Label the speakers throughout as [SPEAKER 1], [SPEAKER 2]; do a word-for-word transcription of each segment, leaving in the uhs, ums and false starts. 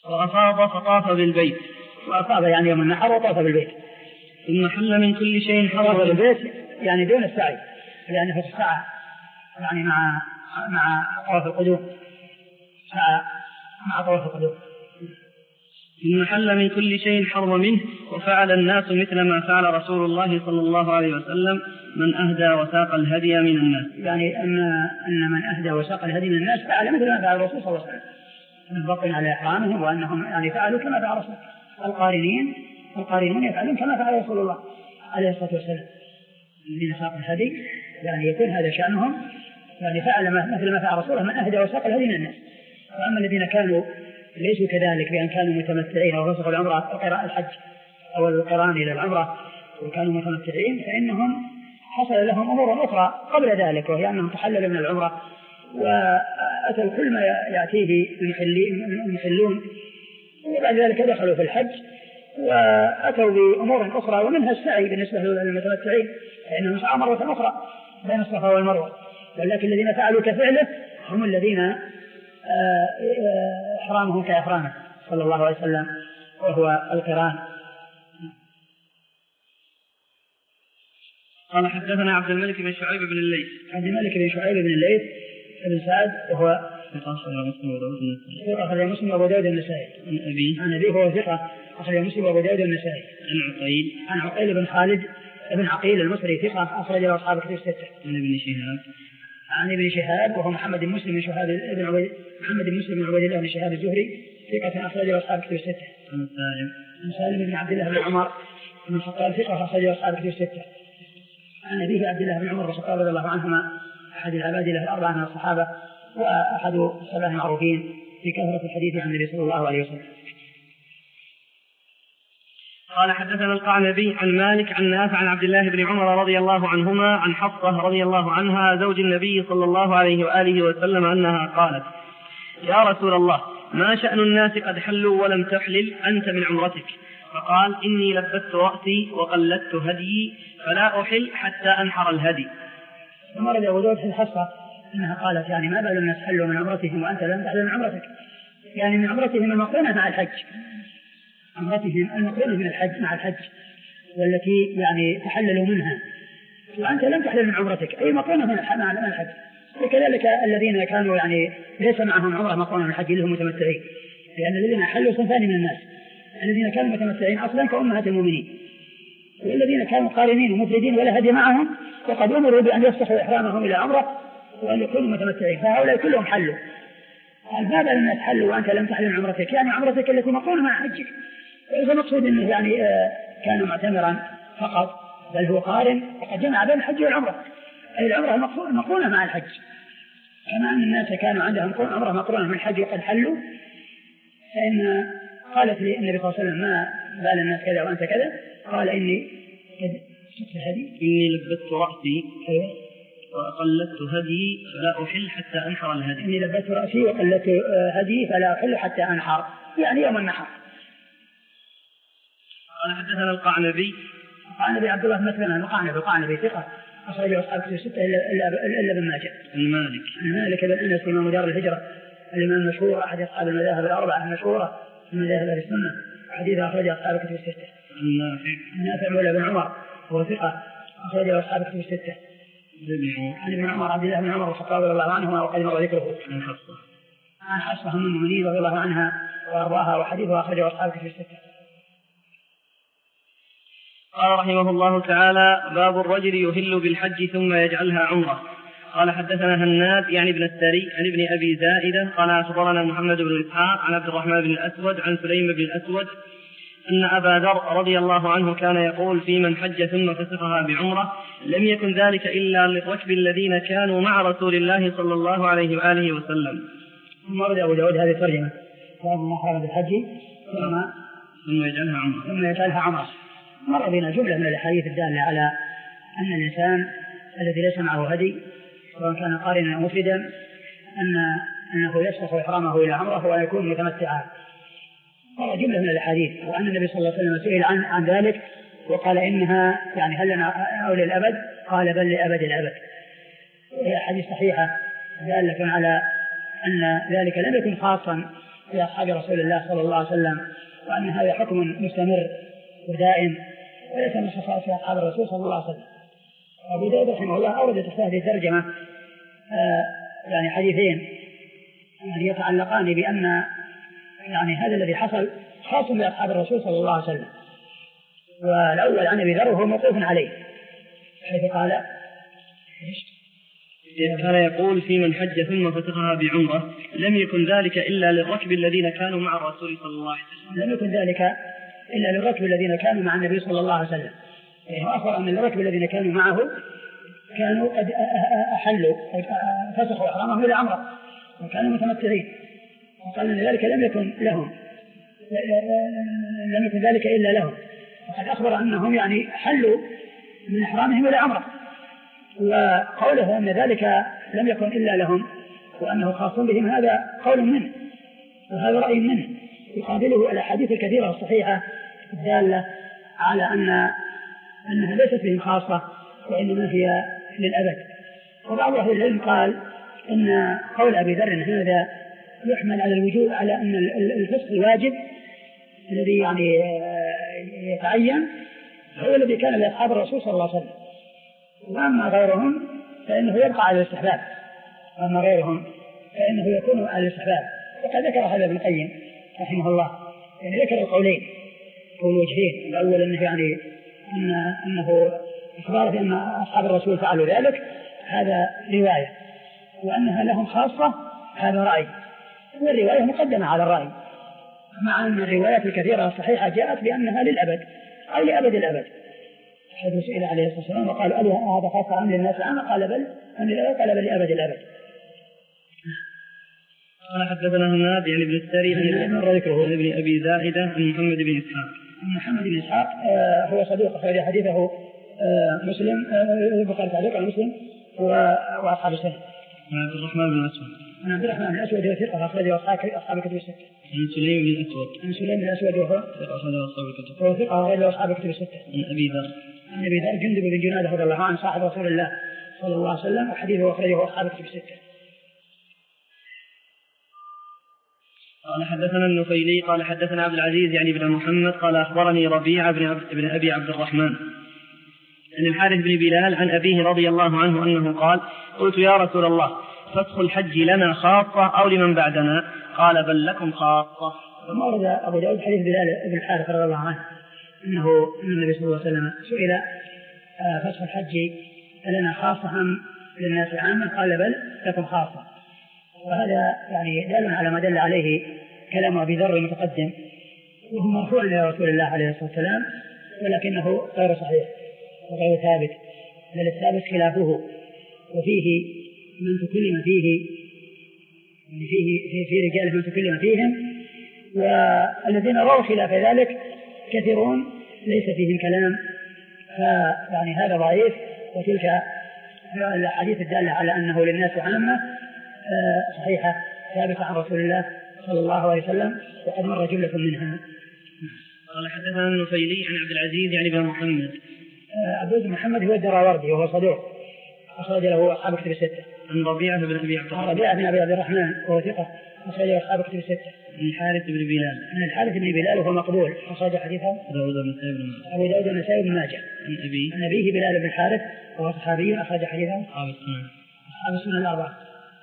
[SPEAKER 1] وأفاض فطاف بالبيت.
[SPEAKER 2] وأفاض يعني يوم النحر وطاف بالبيت.
[SPEAKER 1] ثم حل من كل شيء
[SPEAKER 2] حرم بالبيت يعني دون السعي، لأنه يعني السعي يعني مع مع طواف القدوم، سعى مع طواف القدوم.
[SPEAKER 1] ثم حل من كل شيء حرم منه، وفعل الناس مثل ما فعل رسول الله صلى الله عليه وسلم من أهدى وساق الهدي من الناس.
[SPEAKER 2] يعني أن أن من أهدى وساق الهدي من الناس فعل مثل ما فعل الرسول صلى الله عليه وسلم، من بطن على إحرامهم، وأنهم يعني فعلوا كما فعل الرسول. القارنين القارنون يفعلون كما فعل رسول الله عليه الصلاة والسلام الذين ساقوا الهدي، يعني يكون هذا شأنهم، يعني فعل مثل ما فعل رسوله من أهدى وساق الهدي من الناس. وأما الذين كانوا ليسوا كذلك بأن كانوا متمتعين أو فسقوا العمرة القراء الحج أو القران إلى العمرة وكانوا متمتعين، فإنهم حصل لهم أمور أخرى قبل ذلك، وهي أنهم تحللوا من العمرة وأتوا كل ما يأتيه المحلون، وبعد ذلك دخلوا في الحج وأتوا بأمور أخرى ومنها السعي بالنسبة للمتمتعين، فإنهم سعوا مرة أخرى بين الصفا والمروة. ولكن الذين فعلوا كفعله هم الذين إحرامهم كإحرامه صلى الله عليه وسلم وهو القران.
[SPEAKER 1] قال حدثنا عبد الملك بن شعيب بن الليث.
[SPEAKER 2] عبد الملك بن شعيب بن الليث بن سعد وهو أخرج مسلم وأبو داود النسائي.
[SPEAKER 1] عن أبي
[SPEAKER 2] عن أبي هو ثقة أخرج مسلم وأبو داود النسائي.
[SPEAKER 1] عن عقيل
[SPEAKER 2] عن عقيل بن خالد بن عقيل المصري ثقة أخرج له أصحاب كتب الستة.
[SPEAKER 1] عن ابن شهاب
[SPEAKER 2] عن ابن شهاب وهو محمد بن مسلم بن شهاب بن عبيد محمد بن مسلم بن عبيد الله بن شهاب الزهري ثقة أخرج له أصحاب كتب الستة.
[SPEAKER 1] عن سالم
[SPEAKER 2] عن سالم بن عبد الله بن عمر بن الخطاب ثقة أخرج له أصحاب كتب الستة. عن أبيه عبد الله بن عمر بن الخطاب رضي الله عنهما أحد العباد له الأربعة من الصحابة وأحد السبعة المعروفين في كثرة الحديث عن النبي صلى الله عليه وسلم.
[SPEAKER 1] قال حدثنا القعنبي عن مالك عن نافع عن عبد الله بن عمر رضي الله عنهما عن حفصة رضي الله عنها زوج النبي صلى الله عليه وآله وسلم أنها قالت: يا رسول الله، ما شأن الناس قد حلوا ولم تحلل أنت من عمرتك؟ فقال: إني لبست رأسي وقلدت هدي فلا أحل حتى أنحر الهدي.
[SPEAKER 2] ثم رجع وجود في الحصة أنها قالت: يعني ما بال الناس حلوا من عمرتهم وأنت لم تحل من عمرتك؟ يعني من عمرتهم المقرونة مع الحج، عمرتهم المقرونة من الحج مع الحج والتي يعني تحللوا منها، وأنت لم تحلل من عمرتك أي مقرونة مع الحج. وكذلك الذين كانوا يعني ليس معهم عمرة مقرونة من الحج لهم متمتعين، لأن الذين حلوا صنفان من الناس: الذين كانوا متمتعين أصلا كأمهات المؤمنين، والذين كانوا قارنين ومفردين ولا هدي معهم وقد أمروا بأن يفسخوا إحرامهم إلى عمرة وأن يكونوا متمتعين، فهؤلاء كلهم حلوا. هذا الناس حلوا وأنت لم تحل من عمرتك، يعني عمرتك التي مقرونة مع حجك. وإذا مقصود أنه يعني كان معتمرا فقط بل هو قارن فقد جمع بين الحج والعمرة، أي العمرة مقرونة مع الحج، كما أن الناس كانوا عندهم عمرة مقرونة من الحج وقد حلوا. فإن قالت لي النبي صلى الله عليه وسلم: ما بال الناس كذا وأنت كذا؟ قال: إني هدي
[SPEAKER 1] إني لبست رأسي وقلدت هدي فلا أحل حتى أنحر الهدي.
[SPEAKER 2] إني لبست رأسي وقلدت هدي فلا أحل حتى أنحر، يعني يوم النحر.
[SPEAKER 1] قال حدثنا القعنبي
[SPEAKER 2] القعنبي عبد الله بن مسلمة القعنبي القعنبي ثقة أخرج له أصحاب كتب الستة إلا ابن ماجه.
[SPEAKER 1] المالك
[SPEAKER 2] المالك بن أنس إمام دار الهجرة الإمام المشهور أحد أصحاب المذاهب الأربعة المشهورة من مذاهب أهل السنة، حديث أخرج أصحاب كتب الستة.
[SPEAKER 1] النافع
[SPEAKER 2] النافع مولى بن عمر هو ثقة أخرج له أصحاب كتب الستة. عن ابن عمر عبد الله بن عمر الخطاب رضي الله عنهما وقد مر ذكره.
[SPEAKER 1] عن حفصة
[SPEAKER 2] عن حفصة أم المؤمنين رضي الله عنها وأرضاها وحديثها أخرجه أصحاب كتب الستة.
[SPEAKER 1] قال رحمه الله تعالى: باب الرجل يهل بالحج ثم يجعلها عمرة. قال حدثنا هناد يعني ابن السري عن ابن أبي زائدة قال أخبرنا محمد بن إسحاق عن عبد الرحمن بن الأسود عن سليم بن الأسود أن أبا ذر رضي الله عنه كان يقول في من حج ثم فسخها بعمرة: لم يكن ذلك إلا للركب الذين كانوا مع رسول الله صلى الله عليه وآله وسلم.
[SPEAKER 2] ثم رد أبو داود هذه الترجمة: باب ما حرم بالحج ثم
[SPEAKER 1] ثم يجعلها عمرة
[SPEAKER 2] ثم يجعلها عمرة. مر بنا جملة من الأحاديث الدالة على أن الإنسان الذي ليس معه هدي سواء كان قارنا أو مفردا أن أنه يفسخ إحرامه إلى عمرة ويكون متمتعا. مر جملة من الأحاديث، وأن النبي صلى الله عليه وسلم سئل عن عن ذلك وقال: إنها يعني هل لنا أو للأبد؟ قال: بل لأبد الأبد. وهي أحاديث صحيحة دالة على أن ذلك لم يكن خاصا في أصحاب رسول الله صلى الله عليه وسلم، وأن هذا حكم مستمر ودائم وليس من خصائص أصحاب الرسول صلى الله عليه وسلم. أبو داود رحمه الله أورد في هذه الترجمة آه يعني حديثين يعني يتعلقان بأن يعني هذا الذي حصل خاص بأصحاب الرسول صلى الله عليه وسلم. والأول عن أبي ذر وهو موقوف عليه حيث قال
[SPEAKER 1] كان يقول في من حج ثم فتقها بعمرة لم يكن ذلك إلا للركب الذين كانوا مع الرسول صلى الله عليه وسلم.
[SPEAKER 2] لم يكن ذلك إلا للركب الذين كانوا مع النبي صلى الله عليه وسلم. وأخبر أن الركب الذين كانوا معه كانوا قد أحلوا فسخوا إحرامهم إلى عمرة وكانوا متمتعين، وقال أن ذلك لم يكن لهم لم يكن ذلك إلا لهم، وقد أخبر أنهم يعني حلوا من إحرامهم إلى عمرة. وقوله أن ذلك لم يكن إلا لهم وأنه خاص بهم هذا قول منه وهذا رأي منه، يقابله الأحاديث الكثيرة الصحيحة الدالة على أن أنها ليست بهم خاصة وإنما هي للأبد. وبعض أهل العلم قال إن قول أبي ذر هذا يحمل على الوجوب على أن الفسق الواجب الذي يعني يتعين هو الذي كان لأصحاب الرسول صلى الله عليه وسلم، وأما غيرهم فإنه يبقى على الاستحباب وأما غيرهم فإنه يكون على الاستحباب. وقد ذكر هذا ابن القيم رحمه الله، يعني ذكر القولين قول وجهين، الأول أنه يعني أن أنه إخبار بأن أصحاب الرسول فعلوا ذلك هذا رواية، وأنها لهم خاصة هذا رأي، والرواية مقدمة على الرأي، مع أن الروايات الكثيرة الصحيحة جاءت بأنها للأبد أو لأبد الأبد. حيث سئل عليه الصلاة والسلام وقال ألي هذا خاص عن الناس عامة؟ قال بل أن الأبد قال بل لأبد الأبد.
[SPEAKER 1] قال حدثنا هناد يعني ابن السري عن ابن أبي زائدة عن محمد بن إسحاق.
[SPEAKER 2] محمد بن إسحاق آه هو صدوق أخرج حديثه آه مسلم البخاري تعليق على مسلم وأصحاب السنة.
[SPEAKER 1] عن عبد الرحمن بن الأسود.
[SPEAKER 2] عن عبد الرحمن بن الأسود ثقة أخرجه أصحاب الكتب الستة.
[SPEAKER 1] عن سليم بن الأسود.
[SPEAKER 2] عن سليم بن الأسود وهو
[SPEAKER 1] أخرجه أصحاب الكتب.
[SPEAKER 2] وهو ثقة أخرجه أصحاب الكتب الستة.
[SPEAKER 1] عن أبي ذر.
[SPEAKER 2] عن أبي ذر جندب بن جنادة رضي الله عنه صاحب رسول الله صلى الله عليه وسلم، وحديثه أخرجه أصحاب الكتب الستة.
[SPEAKER 1] قال حدثنا النفيلي قال حدثنا عبد العزيز يعني بن محمد قال أخبرني ربيعة بن, عبد بن أبي عبد الرحمن عن الحارث بن بلال عن أبيه رضي الله عنه أنه قال قلت يا رسول الله فتح الحج لنا خاصة أو لمن بعدنا؟ قال بل لكم خاصة.
[SPEAKER 2] ثم ورد أبو داود حديث بلال بن الحارث رضي الله عنه أنه النبي صلى الله عليه وسلم سئل فتح الحج لنا خاصة أم للناس عامة؟ قال بل لكم خاصة. وهذا يعني دال على ما دل عليه كلام أبي ذر المتقدم، وهو مرفوع إلى رسول الله عليه الصلاة والسلام، ولكنه غير صحيح وغير ثابت، بل الثابت خلافه، وفيه من تكلم فيه يعني فيه في, في رجال من تكلم فيهم، والذين رووا خلاف ذلك كثيرون ليس فيهم كلام، فيعني هذا ضعيف. وتلك الحديث الدالة على أنه للناس عامة صحيحة ثابتة عن رسول الله صلى الله عليه وسلم، وقد مر جملة منها.
[SPEAKER 1] قال حدثنا النفيلي عن عبد العزيز يعني بن محمد.
[SPEAKER 2] عبد العزيز محمد هو الدراوردي وهو صدوق أخرج له أصحاب كتب الستة.
[SPEAKER 1] عن ربيعة بن أبي عبد الرحمن.
[SPEAKER 2] ربيعة بن أبي عبد الرحمن وهو ثقة أخرج له أصحاب كتب الستة.
[SPEAKER 1] عن الحارث بن بلال.
[SPEAKER 2] عن الحارث بن بلال وهو مقبول أخرج حديثه
[SPEAKER 1] أبو داود النسائي بن ماجه.
[SPEAKER 2] أبو داود النسائي بن ماجه.
[SPEAKER 1] عن أبي.
[SPEAKER 2] عن أبيه بلال بن الحارث وهو صحابي أخرج حديثه
[SPEAKER 1] أصحاب السنن.
[SPEAKER 2] أصحاب السنن الأربعة.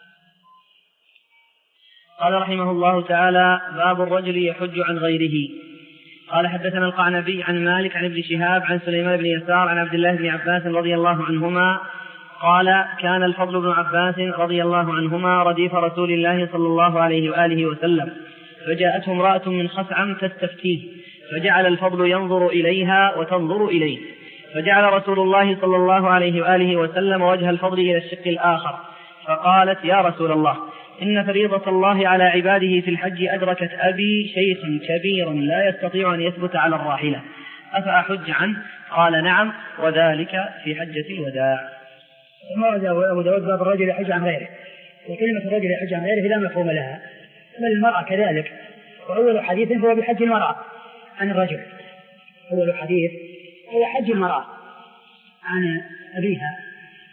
[SPEAKER 1] قال رحمه الله تعالى باب الرجل يحج عن غيره. قال حدثنا القعنبي عن مالك عن ابن شهاب عن سليمان بن يسار عن عبد الله بن عباس رضي الله عنهما قال كان الفضل بن عباس رضي الله عنهما رديف رسول الله صلى الله عليه وآله وسلم، فجاءته امرأة من خثعم تستفتيه، فجعل الفضل ينظر إليها وتنظر إليه، فجعل رسول الله صلى الله عليه وآله وسلم وجه الفضل إلى الشق الآخر، فقالت يا رسول الله إن فريضة الله على عباده في الحج أدركت أبي شيخا كبيرا لا يستطيع أن يثبت على الراحلة، أفأحج عنه؟ قال نعم، وذلك في حجة الوداع.
[SPEAKER 2] ورد أبو داود باب الرجل يحج عن غيره، وكلمة الرجل يحج عن غيره لا مفهوم لها، بل المرأة كذلك. وأول حديث هو بحج المرأة عن الرجل، أول حديث هو حج المرأة عن أبيها،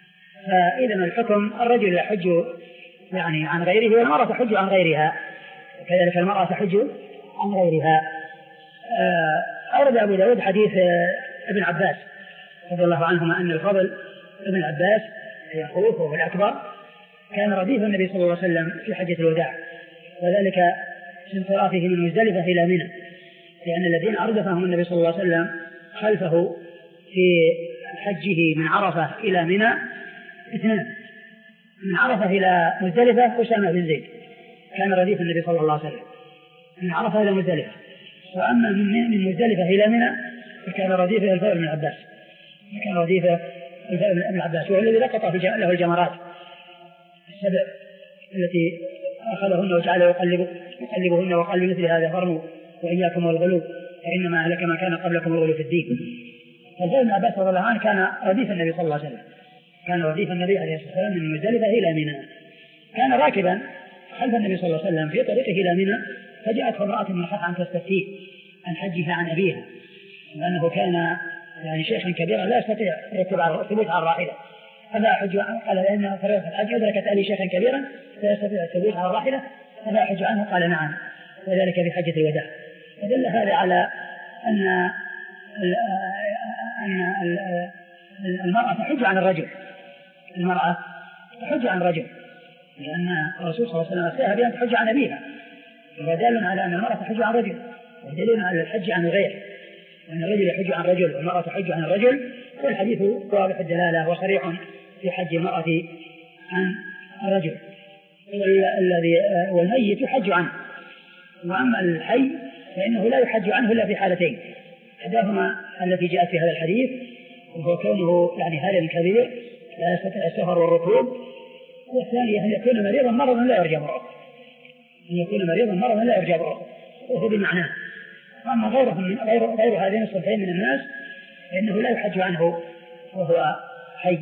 [SPEAKER 2] فإذا الحكم الرجل يحج يعني عن غيره والمرأة تحج عن غيرها، وكذلك المرأة تحج عن غيرها. أورد أبو داود حديث ابن عباس رضي الله عنهما أن الفضل ابن عباس أخوه وهو الأكبر كان رديف النبي صلى الله عليه وسلم في حجة الوداع، وذلك في انصرافه من مزدلفة إلى منى، لأن الذين أردفهم النبي صلى الله عليه وسلم خلفه في حجه من عرفة إلى منى اثنان، من عرفة إلى مزدلفة أسامة بن زيد كان رديف النبي صلى الله عليه وسلم من عرفة إلى مزدلفة، وأما من مزدلفة إلى منى فكان رديفه الفضل بن عباس، كان رديفه الفضل بن عباس، وهو الذي لقط له الجمرات السبع التي أخذهن وجعل يقلب يقلبهن وقال مثل هذا فرموا وإياكم والغلو فإنما أهلك ما كان قبلكم الغلو في الدين. فالفضل بن عباس رضي الله عنه كان رديف النبي صلى الله عليه وسلم، كان رديف النبي عليه الصلاة والسلام من مزدلفة إلى منى، كان راكبا خلف النبي صلى الله عليه وسلم في طريقه إلى منى، فجاءت امرأة من خلف عن تستفتيه عن حجها عن أبيها، لأنه كان يعني شيخا كبيرا لا يستطيع الثبوت على الراحلة، فلا أحج عنه. قال لأن فريضة الحج أدركت ألي شيخا كبيرا لا يستطيع الثبوت على الراحلة فلا أحج عنه. قال نعم، وذلك في حجة الوداع. فدل هذا على أن أن المرأة تحج عن الرجل، المرأة تحج عن الرجل، لأن الرسول صلى الله عليه وسلم أفتاها بأن تحج عن أبيها، ودل على أن المرأة تحج عن رجل، ودليل على الحج عن الغير، أن الرجل يحج عن رجل والمرأة تحج عن الرجل، والحديث واضح الدلالة وصريح في حج المرأة عن الرجل، والذي والميت يحج عنه، وأما الحي فإنه لا يحج عنه إلا في حالتين، إحداهما التي جاءت في هذا الحديث وهو كونه يعني هرم كبير لا يستطيع السفر والركوب، والثانية أن يكون مريضا مرضا لا يرجى برؤه، أن يكون مريضا مرضا لا يرجى برؤه، وهو بمعناه. أما غيرهم غير غير هذين الصنفين من الناس فإنه لا يحج عنه وهو حي.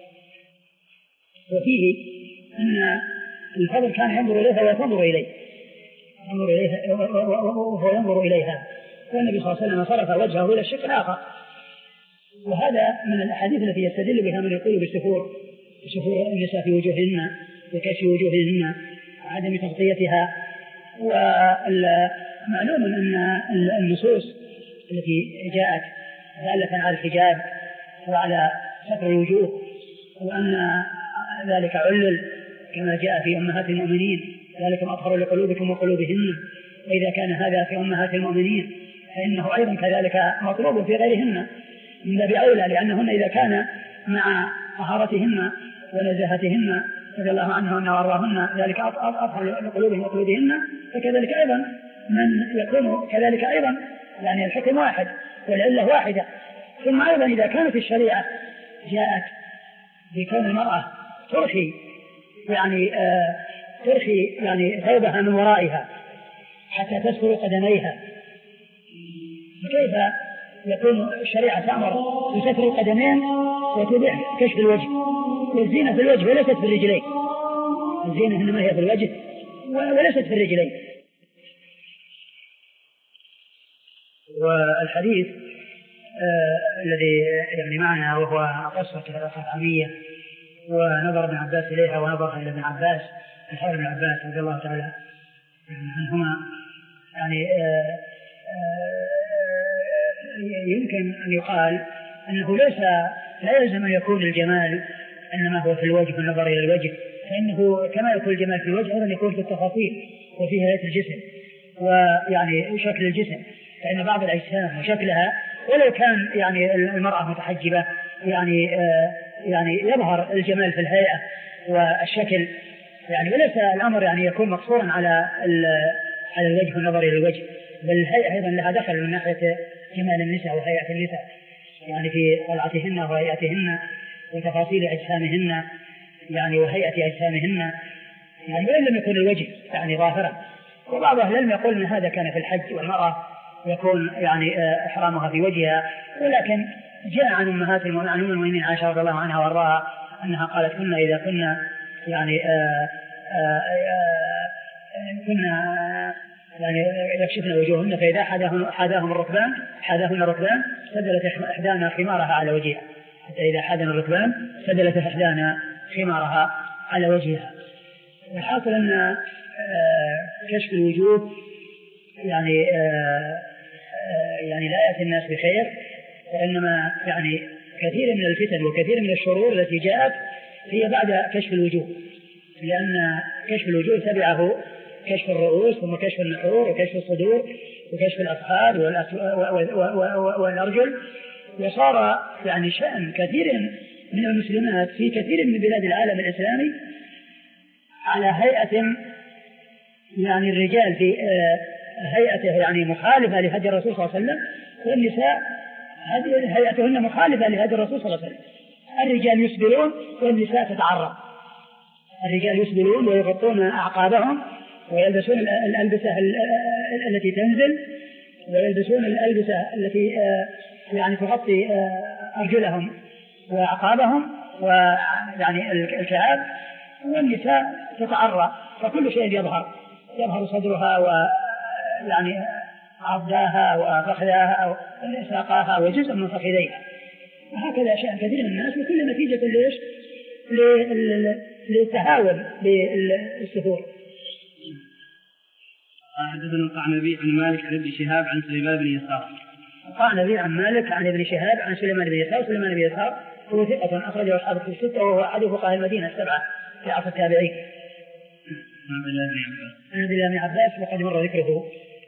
[SPEAKER 2] وفيه أن الفضل كان ينظر إليها وينظر إليه، ينظر إليها وهو ينظر إليها، والنبي صلى الله عليه وسلم صرف وجهه إلى الشق الآخر. وهذا من الأحاديث التي يستدل بها من يقول بالسفور، بسفور النساء في وجوههن وكشف وجوههن وعدم تغطيتها. ومعلوم أن النصوص التي جاءت دالة على الحجاب وعلى ستر الوجوه، وأن ذلك علل كما جاء في أمهات المؤمنين ذلكم أطهر لقلوبكم وقلوبهن، وإذا كان هذا في أمهات المؤمنين فإنه أيضا كذلك مطلوب في غيرهن من باب أولى، لأنهن إذا كان مع طهارتهن ونزاهتهن رضي الله عنهن وأرضاهن ذلك أطهر لقلوبهم وقلوبهن، فكذلك أيضا من يكون كذلك أيضا، يعني الحكم واحد والعلة واحدة. ثم أيضا إذا كانت الشريعة جاءت بكون المرأة ترخي يعني آه ترخي يعني ثوبها من ورائها حتى تستر قدميها، فكيف يكون الشريعة تأمر بستر القدمين وتبيح كشف الوجه؟ والزينة في الوجه وليست في الرجلين، الزينة إنما هي في الوجه وليست في الرجلين. والحديث آه الذي يعني معنا وهو قصة الخطامية ونظر ابن عباس إليها ونظر إلى ابن عباس الحر بن عباس رضي الله تعالى عنهما، يعني آه آه يمكن أن يقال أنه ليس لا يلزم أن يكون الجمال إنما هو في الوجه والنظر إلى الوجه، فإنه كما يكون الجمال في الوجه أيضا يكون في التفاصيل وفي هيئة الجسم ويعني شكل الجسم، فإن بعض الأجسام وشكلها ولو كان يعني المرأة متحجبة يعني آه يعني يظهر الجمال في الهيئة والشكل، يعني وليس الأمر يعني يكون مقصورا على على الوجه والنظر إلى الوجه، بل الهيئة أيضا لها دخل من ناحية جمال النساء وهيئة النساء، يعني في طلعتهن وهيئتهن وتفاصيل أجسامهن يعني وهيئة أجسامهن، يعني وإن لم يكن الوجه يعني ظاهرا. وبعض أهل العلم يقول أن هذا كان في الحج والمرأة يكون يعني إحرامها في وجهها، ولكن جاء عن أمهات المؤمنين عائشة رضي الله عنها وارضاها أنها قالت كنا إذا كنا يعني آآ آآ كنا يعني يكشفن وجوههن فإذا حذاهم حذاهم الركبان حذاهن الركبان سدلت إحدانا خمارها على وجهها، حتى إذا حذن الركبان سدلت إحدانا خمارها على وجهها. والحاصل أن كشف الوجوه يعني يعني لا يأتي الناس بخير، وإنما يعني كثير من الفتن وكثير من الشرور التي جاءت هي بعد كشف الوجوه، لأن كشف الوجوه تبعه كشف الرؤوس ثم كشف النحور وكشف الصدور وكشف الأفخاذ والأرجل. وصار يعني شأن كثير من المسلمات في كثير من بلاد العالم الإسلامي على هيئة يعني الرجال في هيئته يعني مخالفة لهدي الرسول صلى الله عليه وسلم، والنساء هيئتهن مخالفة لهدي الرسول صلى الله عليه وسلم. الرجال يسبلون والنساء تتعرض، الرجال يسبلون ويغطون أعقابهم ويلبسون الألبسة التي تنزل ويلبسون الألبسة التي يعني تغطي أرجلهم وأعقابهم ويعني الكعاب، والنساء تتعرى، فكل شيء يظهر يظهر صدرها ويعني عضاها وفخذها وساقاها وجزء من فخذيها، وهكذا شأن كثير من الناس، وكل نتيجة ليش للتهاون بالسفور.
[SPEAKER 1] حدثنا القعنبي عن مالك عن ابن شهاب عن سليمان بن يسار.
[SPEAKER 2] القعنبي عن مالك عن ابن شهاب عن سليمان بن يسار. سليمان بن يسار هو ثقة أخرجه أصحاب الكتب الستة وهو أحد فقهاء المدينة السبعة في عصر التابعين.
[SPEAKER 1] عن عبد الله بن عباس.
[SPEAKER 2] عن عبد الله بن عباس وقد مر ذكره.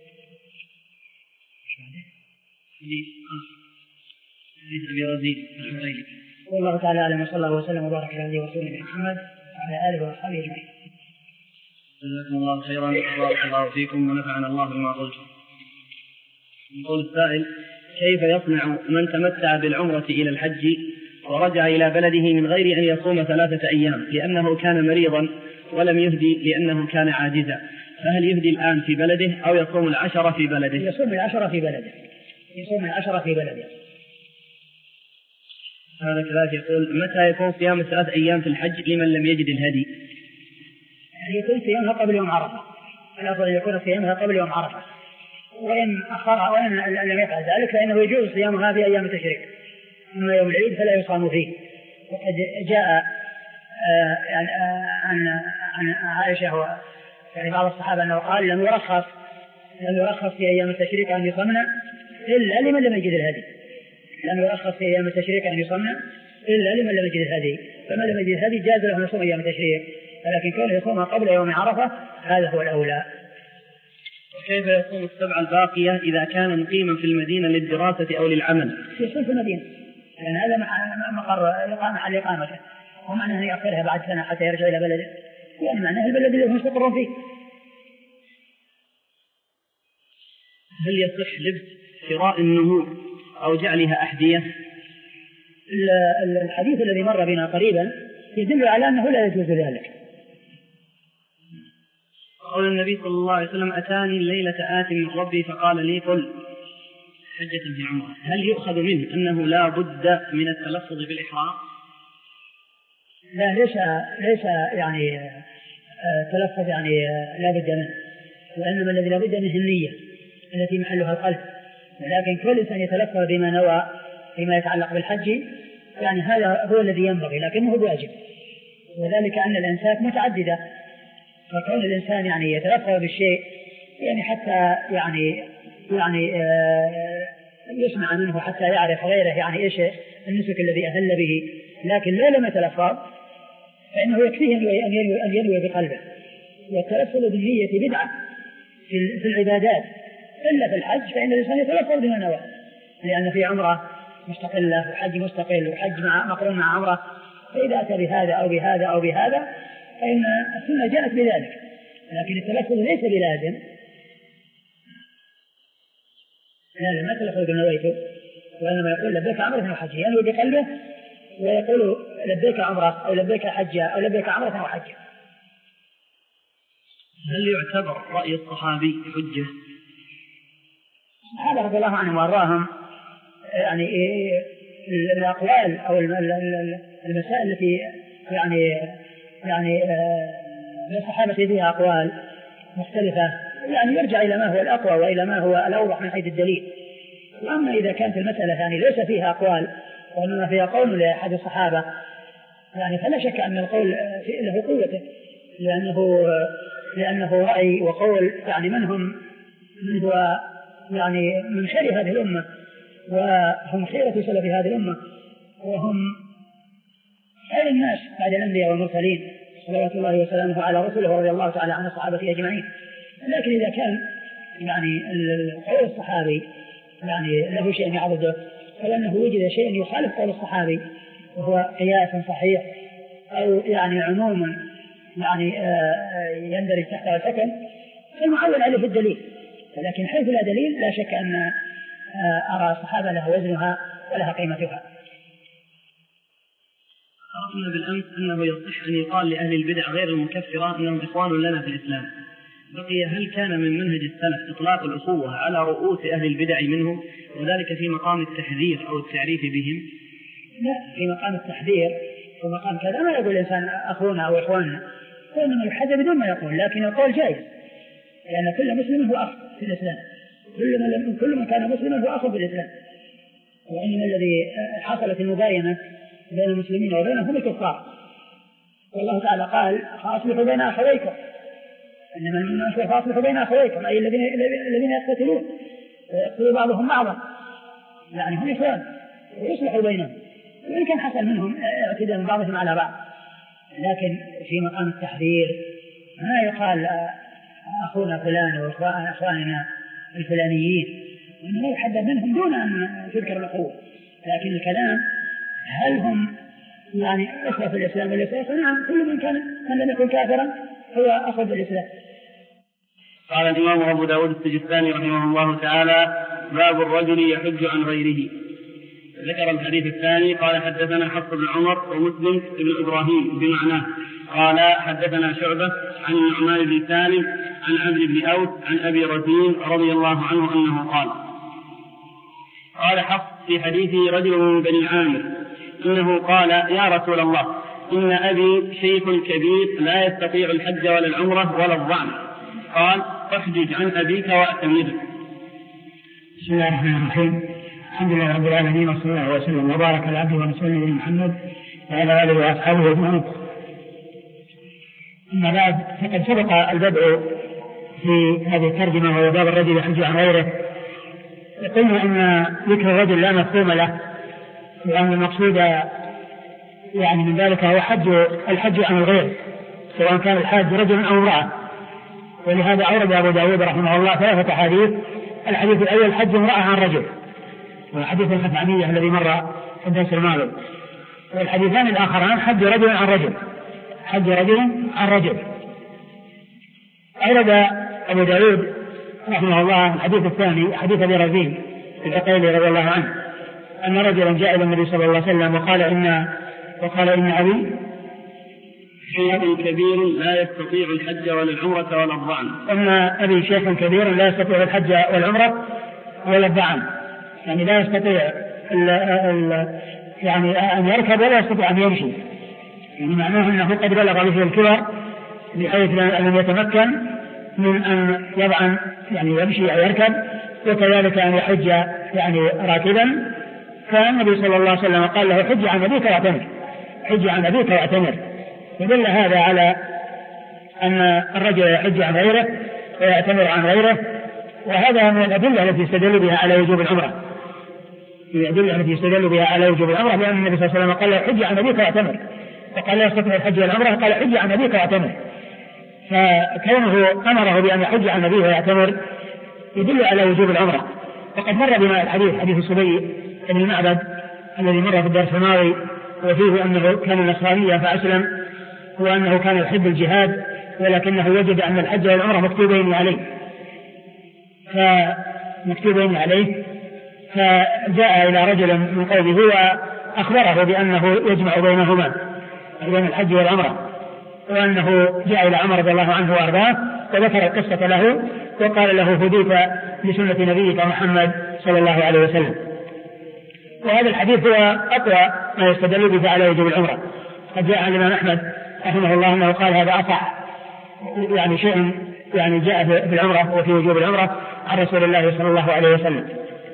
[SPEAKER 1] حديث أبي رزين الحميدي.
[SPEAKER 2] والله تعالى أعلم، وصلى الله وسلم وبارك على نبينا ورسوله محمد وعلى آله وأصحابه أجمعين.
[SPEAKER 1] جزاكم الله خيرا وبارك الله فيكم ونفعنا الله بما قلتم. يقول السائل: كيف يصنع من تمتع بالعمرة إلى الحج ورجع إلى بلده من غير أن يصوم ثلاثة أيام لأنه كان مريضا ولم يهدي لأنه كان عاجزا، فهل يهدي الآن في بلده أو يصوم العشرة في بلده؟
[SPEAKER 2] يصوم العشرة في بلده يصوم العشرة في بلده.
[SPEAKER 1] هذا كذلك يقول: متى يكون صيام ثلاث أيام في الحج لمن لم يجد الهدي؟
[SPEAKER 2] يعني يكون صيامها قبل يوم عرفة، الأفضل يكون صيامها قبل يوم عرفة، وإن أخرها وإن لم يفعل ذلك فإنه يجوز صيامها في أيام التشريق، أما يوم العيد فلا يصام فيه. وقد جاء يعني عن عن عائشة يعني بعض الصحابة أنه قال: لم يرخص لم يرخص في أيام التشريق أن يصمنا إلا لمن لم يجد الهدي لم يرخص في أيام التشريق أن يصمنا إلا لمن لم يجد الهدي، فمن لم يجد الهدي جاز له أن يصوم أيام التشريق، ولكن كونه يصومها قبل يوم عرفة هذا هو الأولى.
[SPEAKER 1] وكيف يصوم السبع الباقية إذا كان مقيما في المدينة للدراسة أو للعمل؟
[SPEAKER 2] يصوم في المدينة، لأن هذا مقر محل إقامته، ومعنى أن يأخرها بعد سنة حتى يرجع إلى بلده، يعني معناه البلد اللي هم مستقرون فيه.
[SPEAKER 1] هل يصح لبس شراء النمور أو جعلها أحذية؟
[SPEAKER 2] الحديث الذي مر بنا قريبا يدل على أنه لا يجوز ذلك.
[SPEAKER 1] قال النبي صلى الله عليه وسلم: أتاني الليلة آت من ربي فقال لي: قل حجة في عمره. هل يؤخذ منه أنه لا بد من التلفظ بالإحرام؟
[SPEAKER 2] لا، ليس ليس يعني تلفظ يعني لا بد منه، وإنما الذي لا بد منه النية التي محلها القلب، ولكن كل إنسان يتلفظ بما نوى فيما يتعلق بالحج يعني هذا هو الذي ينبغي، لكنه واجب، وذلك أن الأنساك متعددة، فكون الإنسان يعني يتلفظ بالشيء يعني حتى يعني يعني آه يسمع منه حتى يعرف غيره يعني إيش النسك الذي أهل به، لكن لو لم يتلفظ فإنه يكفيه أن ينوي, أن ينوي بقلبه. والتلفظ بالنية بدعة في العبادات، إلا في الحج فإن الإنسان يتلفظ بما نوى، لأن في عمرة مستقلة وحج مستقل وحج مع مقرون مع عمرة، فإذا أتى بهذا أو بهذا أو بهذا فإن السنة جاءت بذلك، لكن التلفظ ليس بلازم، لازم ما تلفظ بنويته، وإنما يقول لبيك عمرة وحج، ينوي بقلبه ويقول لبيك عمرة أو لبيك حجة أو لبيك عمرة وحجة.
[SPEAKER 1] هل يعتبر رأي الصحابي حجة؟
[SPEAKER 2] الصحابة رضي الله عنهم وأرضاهم يعني الأقوال أو المسائل التي يعني يعني الصحابة فيها أقوال مختلفة يعني يرجع إلى ما هو الأقوى وإلى ما هو الأوضح من حيث الدليل. وأما إذا كانت المسألة يعني ليس فيها أقوال وإنما فيها قول لأحد الصحابة يعني فلا شك أن القول له قوته، لأنه لأنه رأي وقول يعني من هم من هو يعني من خير هذه الأمة، وهم خيرة سلف هذه الأمة، وهم خير الناس بعد الأنبياء والمرسلين صلوات الله وسلامه على رسوله ورضي الله تعالى عن الصحابة أجمعين. لكن إذا كان يعني قول الصحابي يعني له شيء يعرضه، فلأنه وجد شيء يخالف قول الصحابي وهو قياس صحيح أو يعني عموما يعني يندرج تحت الحكم، فالمعول عليه الدليل. لكن حيث لا دليل لا شك أن أرى الصحابة لها وزنها ولها قيمتها.
[SPEAKER 1] عرفنا بالأمس أنه يصح أن يقال لأهل البدع غير المكفرة أنهم إخوان لنا في الإسلام. بقي هل كان من منهج السلف إطلاق الأخوة على رؤوس أهل البدع منهم، وذلك في مقام التحذير أو التعريف بهم؟
[SPEAKER 2] لا، في مقام التحذير ومقام كذا ما يقول الإنسان أخونا أو إخواننا، وإنما يحذر بدون ما يقول، لكن القول جائز، لأن كل مسلم هو أخ في الإسلام، كل من كل من كان مسلما هو أخ في الإسلام. وإنما الذي حصلت المباينة بين المسلمين وبينهم الكفار، والله تعالى قال فأصلحوا بين أخويكم، إنما المؤمنون إخوة فأصلحوا بين أخويكم، أي الذين الذين يقتتلون ويقتل بعضهم بعضا، يعني هم إخوان ويصلحوا بينهم، وإن كان حصل منهم اعتداء من بعضهم على بعض. لكن في مقام التحذير ما يقال أخونا فلان وأخواننا الفلانيين، وإنه يحذر منهم دون أن تذكر الأخوة. لكن الكلام هل هم يعني أخوة في الإسلام ولا لا؟ نعم، كل من كان من لم يكن كافرا هو أخو في الإسلام.
[SPEAKER 1] قال الإمام أبو داود السجستاني رحمه الله تعالى: باب الرجل يحج عن غيره. ذكر الحديث الثاني قال: حدثنا حفص بن عمر ومسلم بن إبراهيم بمعناه قال: حدثنا شعبة عن النعمان بن سالم عن عمرو بن أوس عن أبي رزين رضي الله عنه أنه قال: قال حفص في حديثه رجل من بني عامر إنه قال: يا رسول الله، إن أبي شيخ كبير لا يستطيع الحج ولا العمرة ولا الظعن. قال: فاحجج عن أبيك وأتمر.
[SPEAKER 2] بسم الله الرحمن الرحيم. الحمد لله رب العالمين، وصلى الله وسلم وبارك على عبده ورسوله محمد وعلى آله وأصحابه أجمعين. أما بعد، فقد سبق البدء في هذه الترجمة وهو باب الرجل يحج عن غيره. قلنا أن ذكر الرجل لا مفهوم له، لأن المقصود يعني من ذلك هو حج الحج عن الغير، سواء كان الحاج رجل أو امرأة. ولهذا أورد أبو داود رحمه الله ثلاثة حديث. الحديث الأول حج امرأة عن رجل، وحديث الخثعمية الذي مر في الدرس الماضي. والحديثان الآخران حج رجل عن رجل، حج رجل عن رجل. أورد أبو داود رحمه الله الحديث الثاني حديث أبي رزين العقيلي رضي الله عنه أن رجلا جاء إلى النبي صلى الله عليه وسلم وقال إن وقال إن أبي
[SPEAKER 1] شيخ كبير لا يستطيع الحج ولا العمرة ولا الظعن.
[SPEAKER 2] أن أبي شيخ كبير لا يستطيع الحج والعمرة ولا الظعن، يعني لا يستطيع ال ال يعني أن يركب ولا يستطيع أن يمشي، يعني معناه أنه قد بلغ به الكبر بحيث لم يتمكن من أن يضع يعني يمشي أو يركب، وكذلك أن يحج يعني راكبا. فالنبي صلى الله عليه وسلم قال له: حج عن أبيك واعتمر، حج عن أبيك واعتمر. يدل هذا على أن الرجل يحج عن غيره ويعتمر عن غيره، وهذا من الأدلة التي استدل بها على وجوب العمرة، الأدلة التي استدل بها على وجوب العمرة، لأن النبي صلى الله عليه وسلم قال له: حج عن أبيك واعتمر، وقال لا يستطيع الحج والعمرة قال: حج عن أبيك واعتمر. فكونه أمره بأن يحج عن أبيه ويعتمر يدل على وجوب العمرة. وقد مر بنا الحديث حديث الصبي بن المعبد الذي مر في الدرس الماضي، وفيه أنه كان نصرانيا فأسلم، وأنه كان يحب الجهاد ولكنه وجد أن الحج والعمرة مكتوبين عليه فمكتوبين عليه فجاء إلى رجل من قومه وأخبره بأنه يجمع بينهما بين الحج والعمرة، وأنه جاء إلى عمر رضي الله عنه وأرضاه وذكر القصة له وقال له: هديت لسنة نبيك محمد صلى الله عليه وسلم. وهذا الحديث هو أقوى ما يستدل به على وجوب العمرة. قد جاء عن الإمام أحمد رحمه الله أنه قال: هذا أصح يعني شيء يعني جاء في العمرة وفي وجوب العمرة عن رسول الله صلى الله عليه وسلم.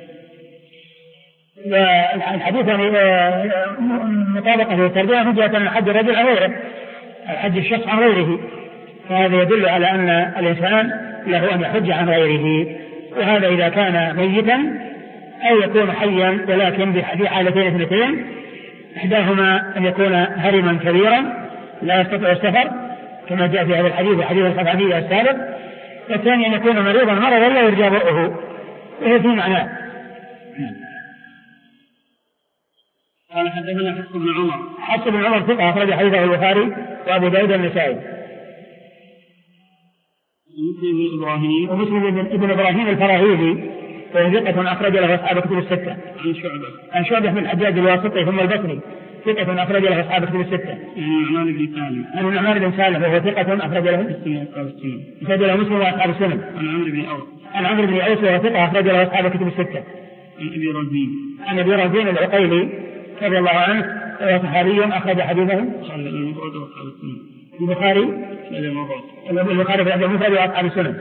[SPEAKER 2] والحديث يعني مطابقة في الترجمة من جهة أن حج الرجل عن غيره، الحج الشخص عن غيره، فهذا يدل على أن الإنسان له أن يحج عن غيره، وهذا إذا كان ميتا أو يكون حيا، ولكن في حالتين اثنتين: إحداهما أن يكون هرما كبيرا لا يستطيع السفر كما جاء في هذا الحديث حديث الخفعمية السابق، والثاني أن يكون مريضا مرضا لا يرجى برؤه، وهي في معناه.
[SPEAKER 1] قال حدثنا حفص بن عمر.
[SPEAKER 2] حفص بن عمر ثقة أخرج حديثه البخاري وأبو داود والنسائي.
[SPEAKER 1] مسلم بن إبراهيم.
[SPEAKER 2] ومسلم بن إبراهيم الفراهيدي وهو ثقة أخرج له أصحاب الكتب الستة.
[SPEAKER 1] عن شعبة.
[SPEAKER 2] عن شعبة بن الحجاج الواسطي ثم البصري ثقة أخرج له أصحاب الكتب الستة.
[SPEAKER 1] عن النعمان بن سالم.
[SPEAKER 2] عن النعمان بن سالم وهو ثقة أخرج له
[SPEAKER 1] مسلم وأصحاب السنن.
[SPEAKER 2] أخرج له مسلم وأصحاب السنن.
[SPEAKER 1] عن عمرو بن أوس.
[SPEAKER 2] عن عمرو بن أوس وهو ثقة أخرج له أصحاب الكتب الستة.
[SPEAKER 1] عن أبي رزين.
[SPEAKER 2] عن أبي رزين العقيلي رضي الله عنه وهو صحابي أخرج حديثه البخاري البخاري في الأدب المفرد وأصحاب السنن.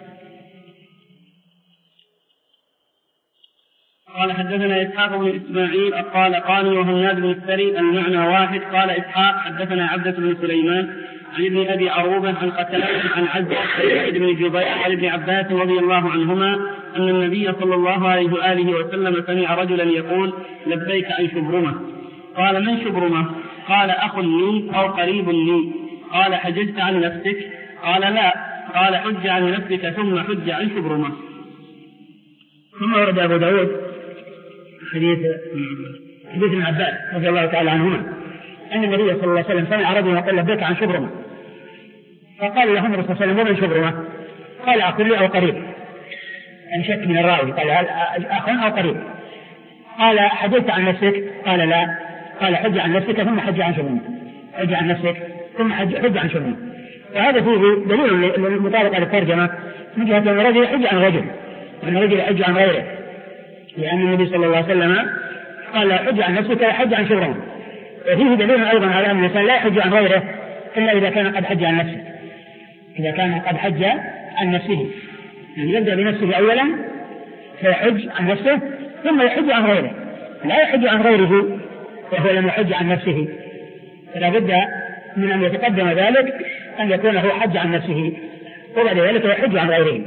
[SPEAKER 1] قال حدثنا إسحاق بن إسماعيل قال قال وهناد بن السري المعنى واحد. قال إسحاق حدثنا عبدة بن سليمان عن ابن أبي عروبة عن قتادة عن عزة بن جبير عن ابن عباس رضي الله عنهما أن النبي صلى الله عليه وآله وسلم سمع رجلا يقول: لبيك أي شبرمة؟ قال: من شبرمة؟ قال: أخ لي أو قريب لي. قال: حججت عن نفسك؟ قال: لا. قال: حج عن نفسك ثم حج عن شبرمة.
[SPEAKER 2] ثم ورد أبو داود حديث حديث ابن عباس رضي الله تعالى عنهما أن النبي صلى الله عليه وسلم سمع رجلا يقول: لبيك عن شبرمة. فقال له النبي صلى الله عليه وسلم: ومن شبرمة؟ قال: أخ لي أو قريب. أن شك من الراوي، قال: أخ أو قريب. قال: حججت عن نفسك؟ قال: لا. قال: حج عن نفسك ثم حج عن شبرمة. حج عن نفسك ثم حج, حج عن شبرمة. وهذا فيه دليل للمطابقة للترجمة من جهة أن الرجل يحج عن رجل وأن الرجل يحج عن غيره، لأن النبي صلى الله عليه وسلم قال: حج عن نفسك وحج عن شبرمة. وفيه دليل أيضا على أن الإنسان لا يحج عن غيره إلا إذا كان قد حج عن نفسه، إذا كان قد حج عن نفسه، يعني يبدأ بنفسه أولا فيحج عن نفسه ثم يحج عن غيره، لا يحج عن غيره وهو لم يحج عن نفسه، فلا بد من أن يتقدم ذلك أن يكون هو حج عن نفسه وبعد ذلك يحج عن غيره.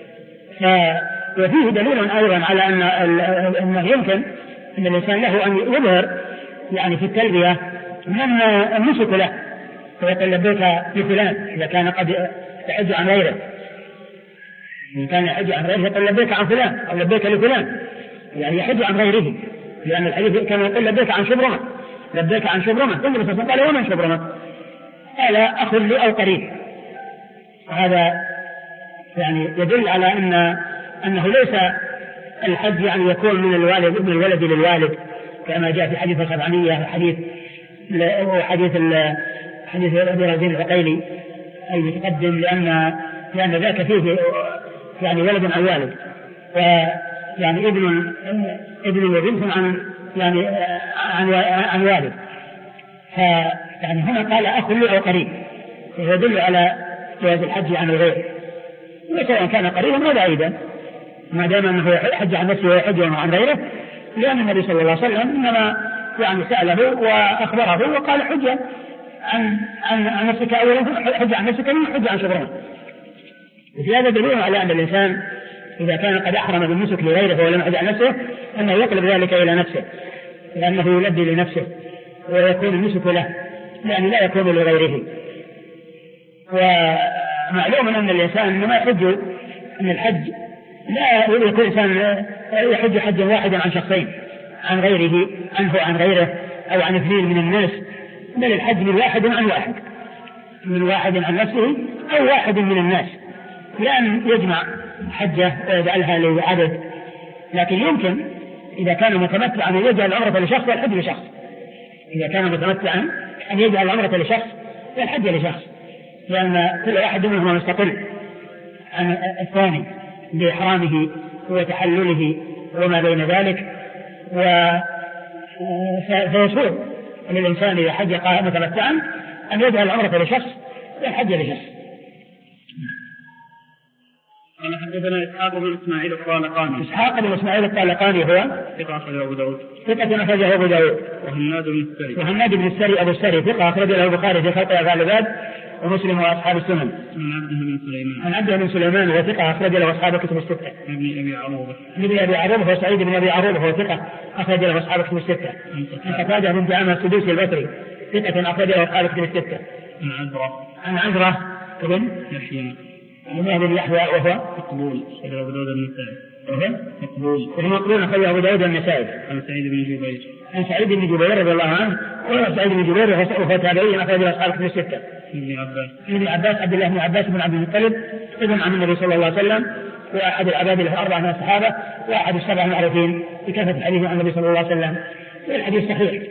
[SPEAKER 2] وفيه دليل أيضا على أن أنه يمكن أن الإنسان له أن يظهر يعني في التلبية من النسك له، فيقول: لبيك لفلان إذا كان قد يحج عن غيره، إن كان يحج عن غيره يقول: لبيك عن فلان أو لبيك لفلان، يعني يحج عن غيره، لأن الحديث كان يقول: لبيك عن شبرمة، لبيك عن شبرمة. ثم قال: ومن شبرمة؟ قال: أخ لي أو قريب. هذا يعني يدل على أن أنه ليس الحج يعني يكون من الوالد من الولد للوالد كما جاء في حديث الخفعمية وحديث وحديث حديث أبي رزين العقيلي المتقدم، لأن لأن ذاك فيه يعني ولد عن والد، ويعني ابن ابن وبنت عن يعني عن عن والد. فيعني هنا قال: أخ لي أو قريب، يدل على جواز الحج عن الغير، وسواء كان قريبا أو بعيدا ما دام أنه يحج عن نفسه ويحج عن غيره، لأن النبي صلى الله عليه وسلم إنما يعني سأله وأخبره وقال: حج عن عن عن نفسك أولا، حج عن نفسك ثم حج عن شبرمة. وفي هذا دليل على أن الإنسان إذا كان قد أحرم بالنسك لغيره ولم يحج عن نفسه أنه يقلب ذلك إلى نفسه، لأنه يلبي لنفسه ويكون النسك له، لأن لا يكون لغيره. ومعلوم أن الإنسان إنما يحج أن الحج لا يكون إنسان يحج حجا واحدا عن شخصين، عن غيره عنه عن غيره أو عن اثنين من الناس، بل الحج من واحد عن واحد، من واحد عن نفسه أو واحد من الناس، لأن يجمع حجة ويجعلها لعدد. لكن يمكن إذا كان متمتعا أن يجعل العمرة لشخص والحج لشخص، إذا كان متمتعا أن يجعل العمرة لشخص والحج لشخص، لأن كل واحد منهما مستقل عن الثاني بإحرامه وتحلله وما بين ذلك. فيسوء للإنسان إذا حج متمتعا أن يجعل العمرة لشخص والحج لشخص.
[SPEAKER 1] قال حدثنا إسحاق بن إسماعيل الطالقاني.
[SPEAKER 2] إسحاق بن إسماعيل الطالقاني هو
[SPEAKER 1] ثقة أخرجه أبو داود.
[SPEAKER 2] ثقة أخرجه أبو داود.
[SPEAKER 1] وهناد بن السري.
[SPEAKER 2] وهناد بن السري أبو السري ثقة أخرجه البخاري في خلق أفعال العباد ومسلم وأصحاب السنن.
[SPEAKER 1] عن عبده بن سليمان.
[SPEAKER 2] عن عبده بن سليمان وهو ثقة أخرج له أصحاب كتب الستة.
[SPEAKER 1] ابن أبي عروبة.
[SPEAKER 2] ابن أبي عروبة هو سعيد بن أبي عروبة وهو ثقة أخرج له أصحاب كتب الستة. عن قتادة بن دعامة السدوسي البصري ثقة أخرج له أصحاب كتب الستة.
[SPEAKER 1] عن عزرة.
[SPEAKER 2] عن عزرة ابن
[SPEAKER 1] يحيى.
[SPEAKER 2] بن يحيى وهو
[SPEAKER 1] مقبول أخرج أبو داود النسائي. مقبول.
[SPEAKER 2] وهو مقبول أخرج أبو داود النسائي.
[SPEAKER 1] عن سعيد بن جبير.
[SPEAKER 2] عن سعيد بن جبير رضي الله عنه وهو سعيد بن جبير وهو تابعي أخرج له أصحاب كتب الستة.
[SPEAKER 1] ابن عباس.
[SPEAKER 2] ابن عباس عبد الله بن عباس بن عبد المطلب ابن عم النبي صلى الله عليه وسلم وأحد العباد الأربعة من الصحابة وأحد السبع المعروفين بكثرة الحديث عن النبي صلى الله عليه وسلم والحديث صحيح.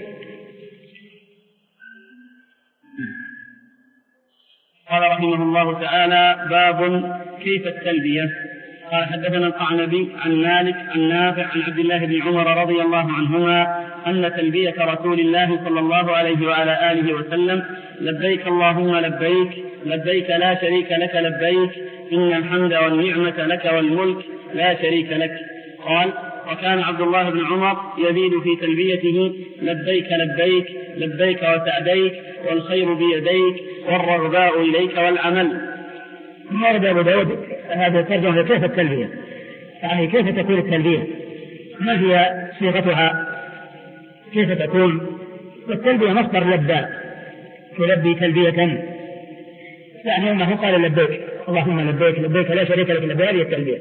[SPEAKER 1] قال رحمه الله تعالى: باب كيف التلبية. قال حدثنا القعنبي عن مالك عن نافع عن عبد الله بن عمر رضي الله عنهما أن تلبية رسول الله صلى الله عليه وعلى آله وسلم: لبيك اللهم لبيك لبيك لا شريك لك لبيك إن الحمد والنعمة لك والملك لا شريك لك. قال: وكان عبد الله بن عمر يزيد في تلبيته: لبيك لبيك لبيك وسعديك والخير بيديك والرغباء إليك والعمل.
[SPEAKER 2] ورد أبو داود هذا الترجمة كيف التلبية، يعني كيف تكون التلبية، ما هي صيغتها، كيف تكون. والتلبية مصدر لبى، تلبي تلبية، يعني أنه قال لبيك اللهم لبيك لبيك لا شريك لك لبيك، هذه التلبية.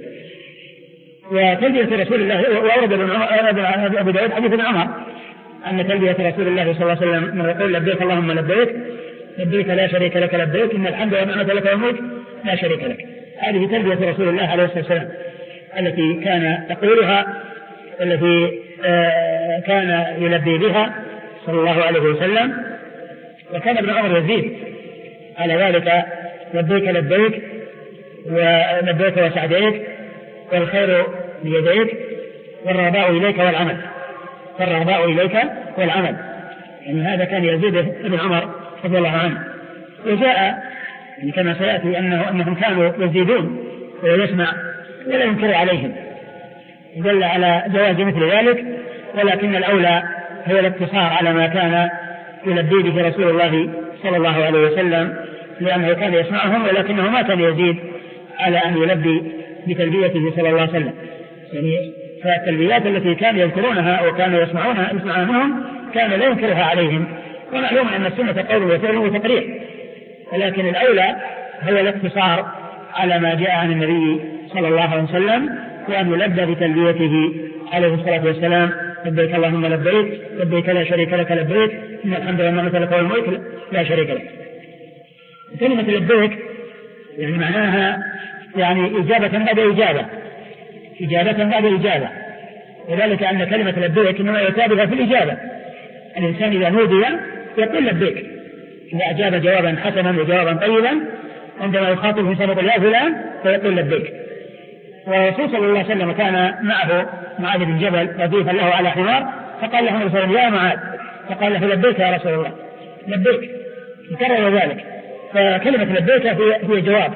[SPEAKER 2] وتلبية رسول الله وأورد أبو داود حديث ابن عمر أن تلبية رسول الله صلى الله عليه وسلم من يقول لبيك اللهم لبيك لبيك لا شريك لك لبيك إن الحمد والنعمة لك والملك لا شريك لك. هذه تلبية رسول الله عليه الصلاة والسلام التي كان يقولها، التي آه كان يلبي بها صلى الله عليه وسلم. وكان ابن عمر يزيد على ذلك: لبيك لبيك ولبيك وسعديك والخير بيديك والرغباء إليك والعمل، والرغباء إليك والعمل. يعني هذا كان يزيد ابن عمر رضي الله عنه. وجاء يعني كما سيأتي أنه أنهم كانوا يزيدون ويسمع ولا ينكر عليهم، دل على جواز مثل ذلك، ولكن الأولى هو الاقتصار على ما كان يلبي به رسول الله صلى الله عليه وسلم، لأنه كان يسمعهم ولكنه ما كان يزيد على أن يلبي بتلبيته صلى الله عليه وسلم. يعني فالتلبيات التي كانوا يذكرونها وكانوا يسمعونها يسمعون منهم كان لا ينكرها عليهم، ومعلوم أن السنة قول وفعل وتقرير، ولكن الأولى هو الاقتصار على ما جاء عن النبي صلى الله عليه وسلم، وأن يلبى بتلبيته عليه الصلاة والسلام: لبيك اللهم لبيك لبيك لا شريك لك لبيك إن الحمد والنعمة لك والملك لا شريك لك. كلمة لبيك يعني معناها يعني إجابة بعد إجابة، إجابة بعد إجابة، وذلك أن كلمة لبيك إنما يتابعها في الإجابة. الإنسان إذا نودي يقول لبيك، إذا أجاب جوابا حسنا وجوابا طيبا عندما يخاطب الإنسان يقول يا فلان فيقول لبيك. والرسول صلى الله عليه وسلم كان معه معاذ بن جبل رديفا له على حمار، فقال له النبي صلى الله عليه وسلم: يا معاذ، فقال له: لبيك يا رسول الله لبيك، فكرر ذلك. فكلمة لبيك هي جواب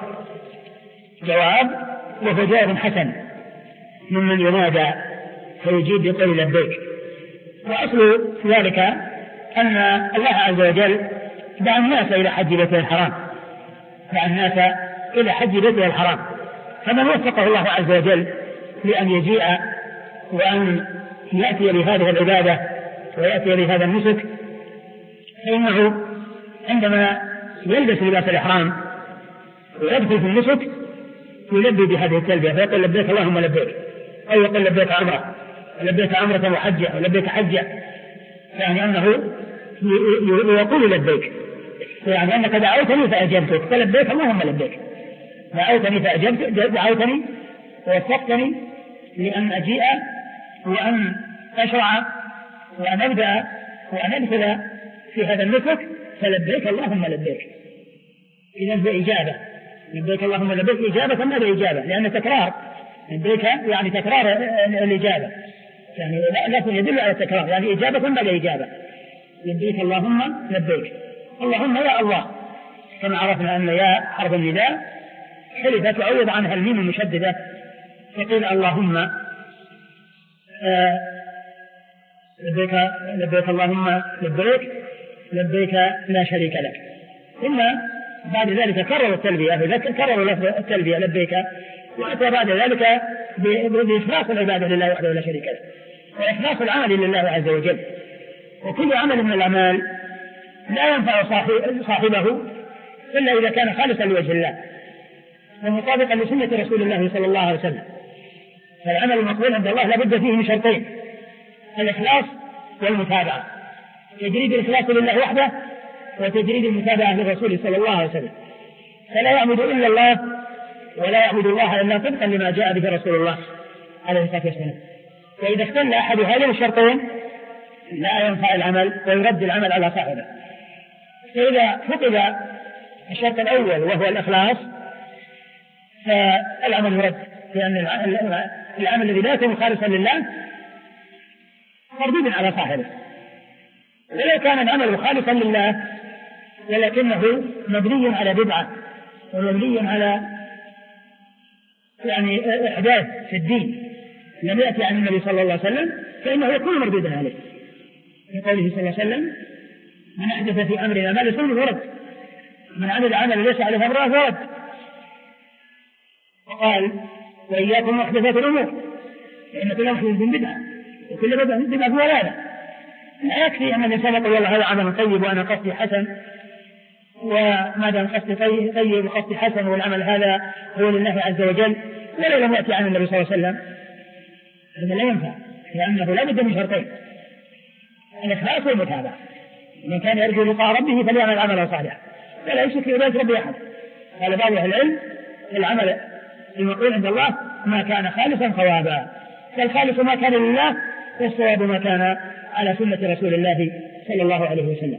[SPEAKER 2] جواب وهو جواب حسن ممن ينادى فيجيب يقول لبيك. وأصل ذلك أن الله عز وجل دعا الناس إلى حج بيته الحرام، دعا الناس إلى حج بيته الحرام، فمن وفقه الله عز وجل لأن يجيء وأن يأتي لهذه العبادة ويأتي لهذا النسك، فإنه عندما يلبس لباس الإحرام ويدخل في النسك يلبي بهذه التلبية فيقول لبيك اللهم لبيك، أو يقول لبيك عمرة لبيك عمرة وحجة ولبيك حجة، يعني أنه يقول لبيك، يعني أنك دعوتني فأجبتك فلبيك اللهم لبيك، دعوتني فأجبت دعوتني ووفقتني لأن أجيء وأن أشرع وأن أبدأ وأن أدخل في هذا النسك، فلبيك اللهم لبيك. إذا بإجابة لبيك اللهم لبيك إجابة ما بإجابة، لأن تكرار لبيك يعني تكرار الإجابة، يعني لكن يدل على التكرار، يعني إجابة ما بإجابة. لبيك اللهم لبيك، اللهم يا الله، كما عرفنا أن يا حرف النداء حلفت وعوض عنها الميم المشددة فقيل اللهم آه لبيك لبيك اللهم لبيك لبيك لا شريك لك. ثم بعد ذلك كرر التلبية كرر لفظ التلبية لبيك، وأتى بعد ذلك بإخلاص العبادة لله وحده لا شريك له وإخلاص العمل لله عز وجل. وكل عمل من الأعمال لا ينفع صاحبه إلا إذا كان خالصا لوجه الله ومطابقا لسنة رسول الله صلى الله عليه وسلم. فالعمل المقبول عند الله لابد فيه من شرطين: الإخلاص والمتابعة، تجريد الإخلاص لله وحده وتجريد المتابعة للرسول صلى الله عليه وسلم. فلا يعبد إلا الله ولا يعبد الله إلا طبقا لما جاء به رسول الله عليه الصلاة والسلام. وإذا اختل أحد هذين الشرطين لا ينفع العمل ويرد العمل على صاحبه. فإذا فقد الشرط الأول وهو الإخلاص فالعمل يرد، لأن العمل الذي لا يكون خالصا لله مردود على صاحبه. ولو كان العمل خالصا لله ولكنه مبني على بدعة ومبني على يعني إحداث في الدين لم يأتي عن النبي صلى الله عليه وسلم فإنه يكون مردودا عليه، في قوله صلى الله عليه وسلم: من أحدث في أمرنا ما ليس منه فرد، من عمل عمل ليس عليه أمره فرد. وقال: وإياكم محدثات الأمور فإن كل محدث بدعة وكل بدعة ضلالة. لا يكفي أن الإنسان يقول والله هذا عمل طيب وأنا قصدي حسن، وما دام قصدي طيب وقصدي حسن والعمل هذا هو لله عز وجل، ولو لم يأتي عن النبي صلى الله عليه وسلم هذا لا ينفع، لأنه لا بد من شرطين: الإخلاص والمتابعة. من كان يرجو لقاء ربه فليعمل عملا صالحا فلا يشرك في عبادة ربه أحد. قال بعض أهل العلم: العمل المقبول عند الله ما كان خالصا صوابا، فالخالص ما كان لله والصواب ما كان على سنة رسول الله صلى الله عليه وسلم.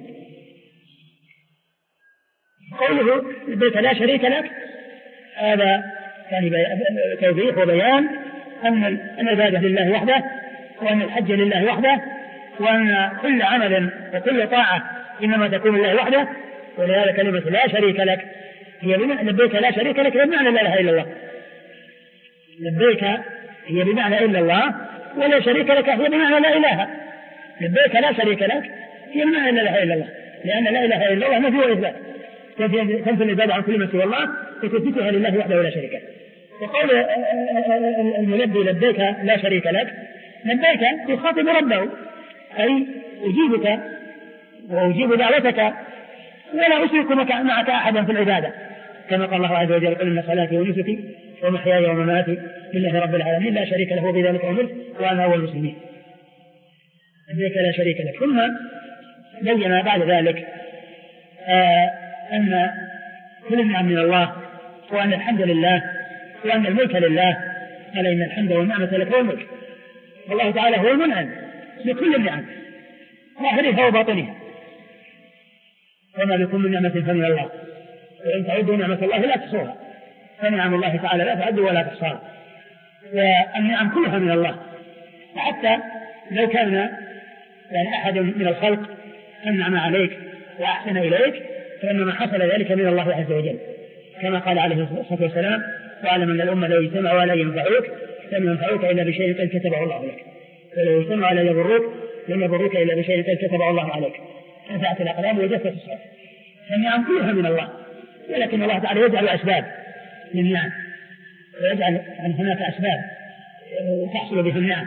[SPEAKER 2] قوله لبيك لا شريك لك هذا يعني توضيح وبيان أن العبادة لله وحده، وأن الحج لله وحده، وأن كل عمل وكل طاعة إنما تكون لله وحده. ولهذا كلمة لا شريك لك هي بمعنى لبيك لا شريك لك بمعنى لا إله إلا الله. لبيك هي بمعنى إلا الله، ولا شريك لك هي بمعنى لا إله. لبيك لا شريك لك هي بمعنى لا إله إلا الله، لأن لا إله إلا الله نفي وإثبات، تنفي العبادة عن كل ما سوى الله وتثبتها لله وحده ولا شريك له. وقول الملبي لبيك لا شريك لك، لبيك يخاطب ربه، أي أجيبك وأجيب دعوتك ولا أشرك معك أحدا في العبادة، كما قال الله عز وجل: قل إن صلاتي ونسكي ومحياي ومماتي لله رب العالمين لا شريك له وبذلك أمرت وأنا أول المسلمين. لبيك لا شريك لك. ثم بين بعد ذلك آه أن كل النعم من الله، وأن الحمد لله، وأن الملك لله. قال: إن الحمد والنعمة لك والملك. والله تعالى هو المنعم لكل النعم ظاهرها وباطنها، وما بكم من نعمة فمن الله، وإن تعدوا نعمة الله لا تحصوها، فنعم الله تعالى لا تعد ولا تحصاها. والنعم كلها من الله، وحتى لو كان يعني أحد من الخلق أنعم عليك وأحسن إليك فإنما حصل ذلك من الله عز وجل، كما قال عليه الصلاة والسلام: واعلم أن الأمة لو اجتمعوا ولا ينفعوك لم ينفعوك إلا بشيء قد كتبه الله لك، ولو اجتمعوا ولا يضروك لم يضروك إلا بشيء قد كتبه الله عليك، رفعت الأقلام وجفت الصحف. فالنعم كلها من الله، ولكن الله تعالى يجعل أسباب للنعم، ويجعل أن هناك أسباب تحصل بها النعم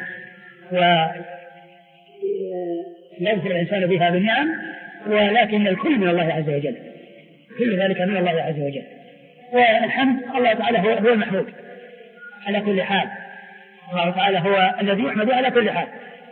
[SPEAKER 2] ويذكر الإنسان بها بالنعم، ولكن الكل من الله عز وجل، كل ذلك من الله عز وجل. والحمد الله تعالى هو, هو المحمود على كل حال، الله تعالى هو الذي يحمد على كل حال،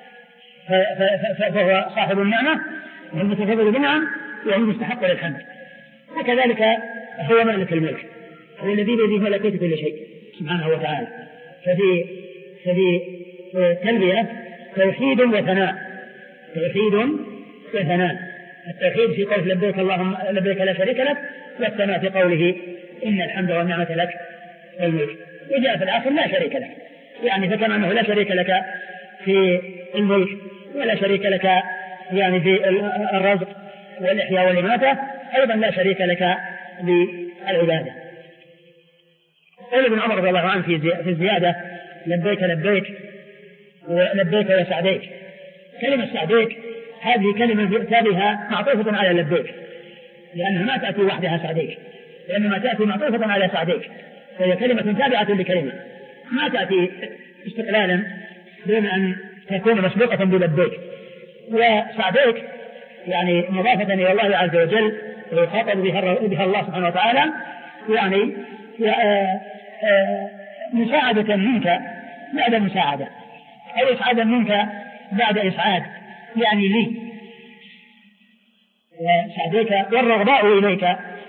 [SPEAKER 2] فهو صاحب النعمة والمتفضل بالنعم وهو مستحق للحمد. وكذلك هو مالك الملك، هو الذي بيده ملكوت كل شيء سبحانه وتعالى. ففي ففي تلبية توحيد وثناء، توحيد وثناء. التوحيد في قول لبيك اللهم لبيك لا شريك لك، والثناء في قوله إن الحمد والنعمة لك والملك. وجاء في الآخر لا شريك لك، يعني فكما أنه لا شريك لك في الملك ولا شريك لك يعني في الرزق والإحياء والإماتة، أيضا لا شريك لك بالعبادة. قول ابن عمر رضي الله عنه في الزيادة لبيك لبيك ولبيك وسعديك. كلمة سعديك هذه كلمة تابها معطوفة على لبيك، لأنها ما تأتي وحدها سعديك، لأنما تأتي معطوفة على سعديك، فهي كلمة تابعة لكلمة ما تأتي استقلالا دون أن تكون مسبوقة بلبيك. وسعديك يعني مضافة إلى الله عز وجل ويخاطب بها الله سبحانه وتعالى، يعني مساعدة منك بعد مساعدة، أو إسعادا منك بعد إسعاد، يعني لي سعديك والرغباء إليك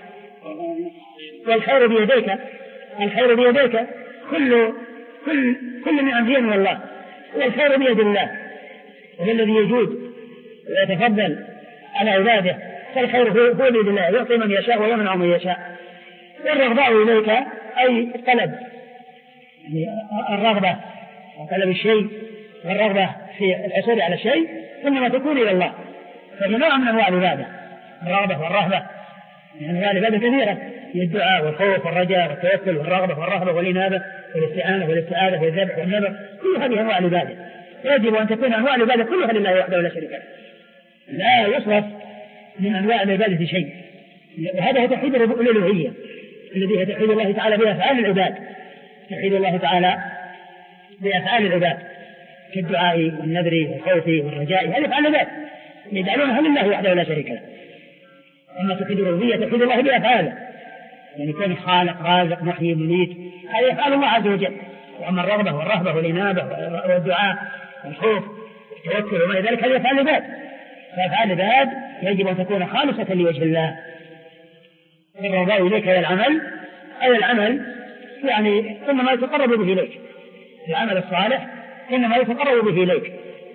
[SPEAKER 2] والخير بيديك. الخير بيديك كل كل كل من أمر من الله، والخير بيد الله، وهو الذي يجود ويتفضل على عباده، فالخير هو بيد الله يعطي من يشاء ويمنع من يشاء. والرغباء إليك أي الطلب، يعني الرغبة وطلب الشيء والرغبة في الحصول على الشيء إنما تكون إلى الله، فهي نوع من أنواع العبادة. الرغبة والرهبة من أنواع العبادة كثيرة، هي الدعاء والخوف والرجاء والتوكل والرغبة والرهبة والإنابة والاستعانة والاستعاذة والذبح والنذر، كل هذه أنواع العبادة. يجب أن تكون أنواع العبادة كلها لله وحده لا شريك له، لا يصرف من أنواع العبادة شيء. وهذا هو توحيد الألوهية الذي هي توحيد الله تعالى بأفعال العباد، توحيد الله تعالى بأفعال العباد كالدعاء والنذر والخوف والرجاء، هذه أفعال العباد يجعلونها لله وحده لا شريك له. أما توحيد الربوبية توحيد الله بأفعاله، يعني يكون خالق رازق محيي مميت، هذه أفعال الله عز وجل. وأما الرغبة والرهبة والإنابة والدعاء والخوف والتوكل وما ذلك هذه أفعال العباد. فأفعال العباد يجب أن تكون خالصة لوجه الله. الرغباء إليك هي العمل، أي العمل يعني إنما يتقرب به إليك، العمل الصالح إنما يتقرب به إليك.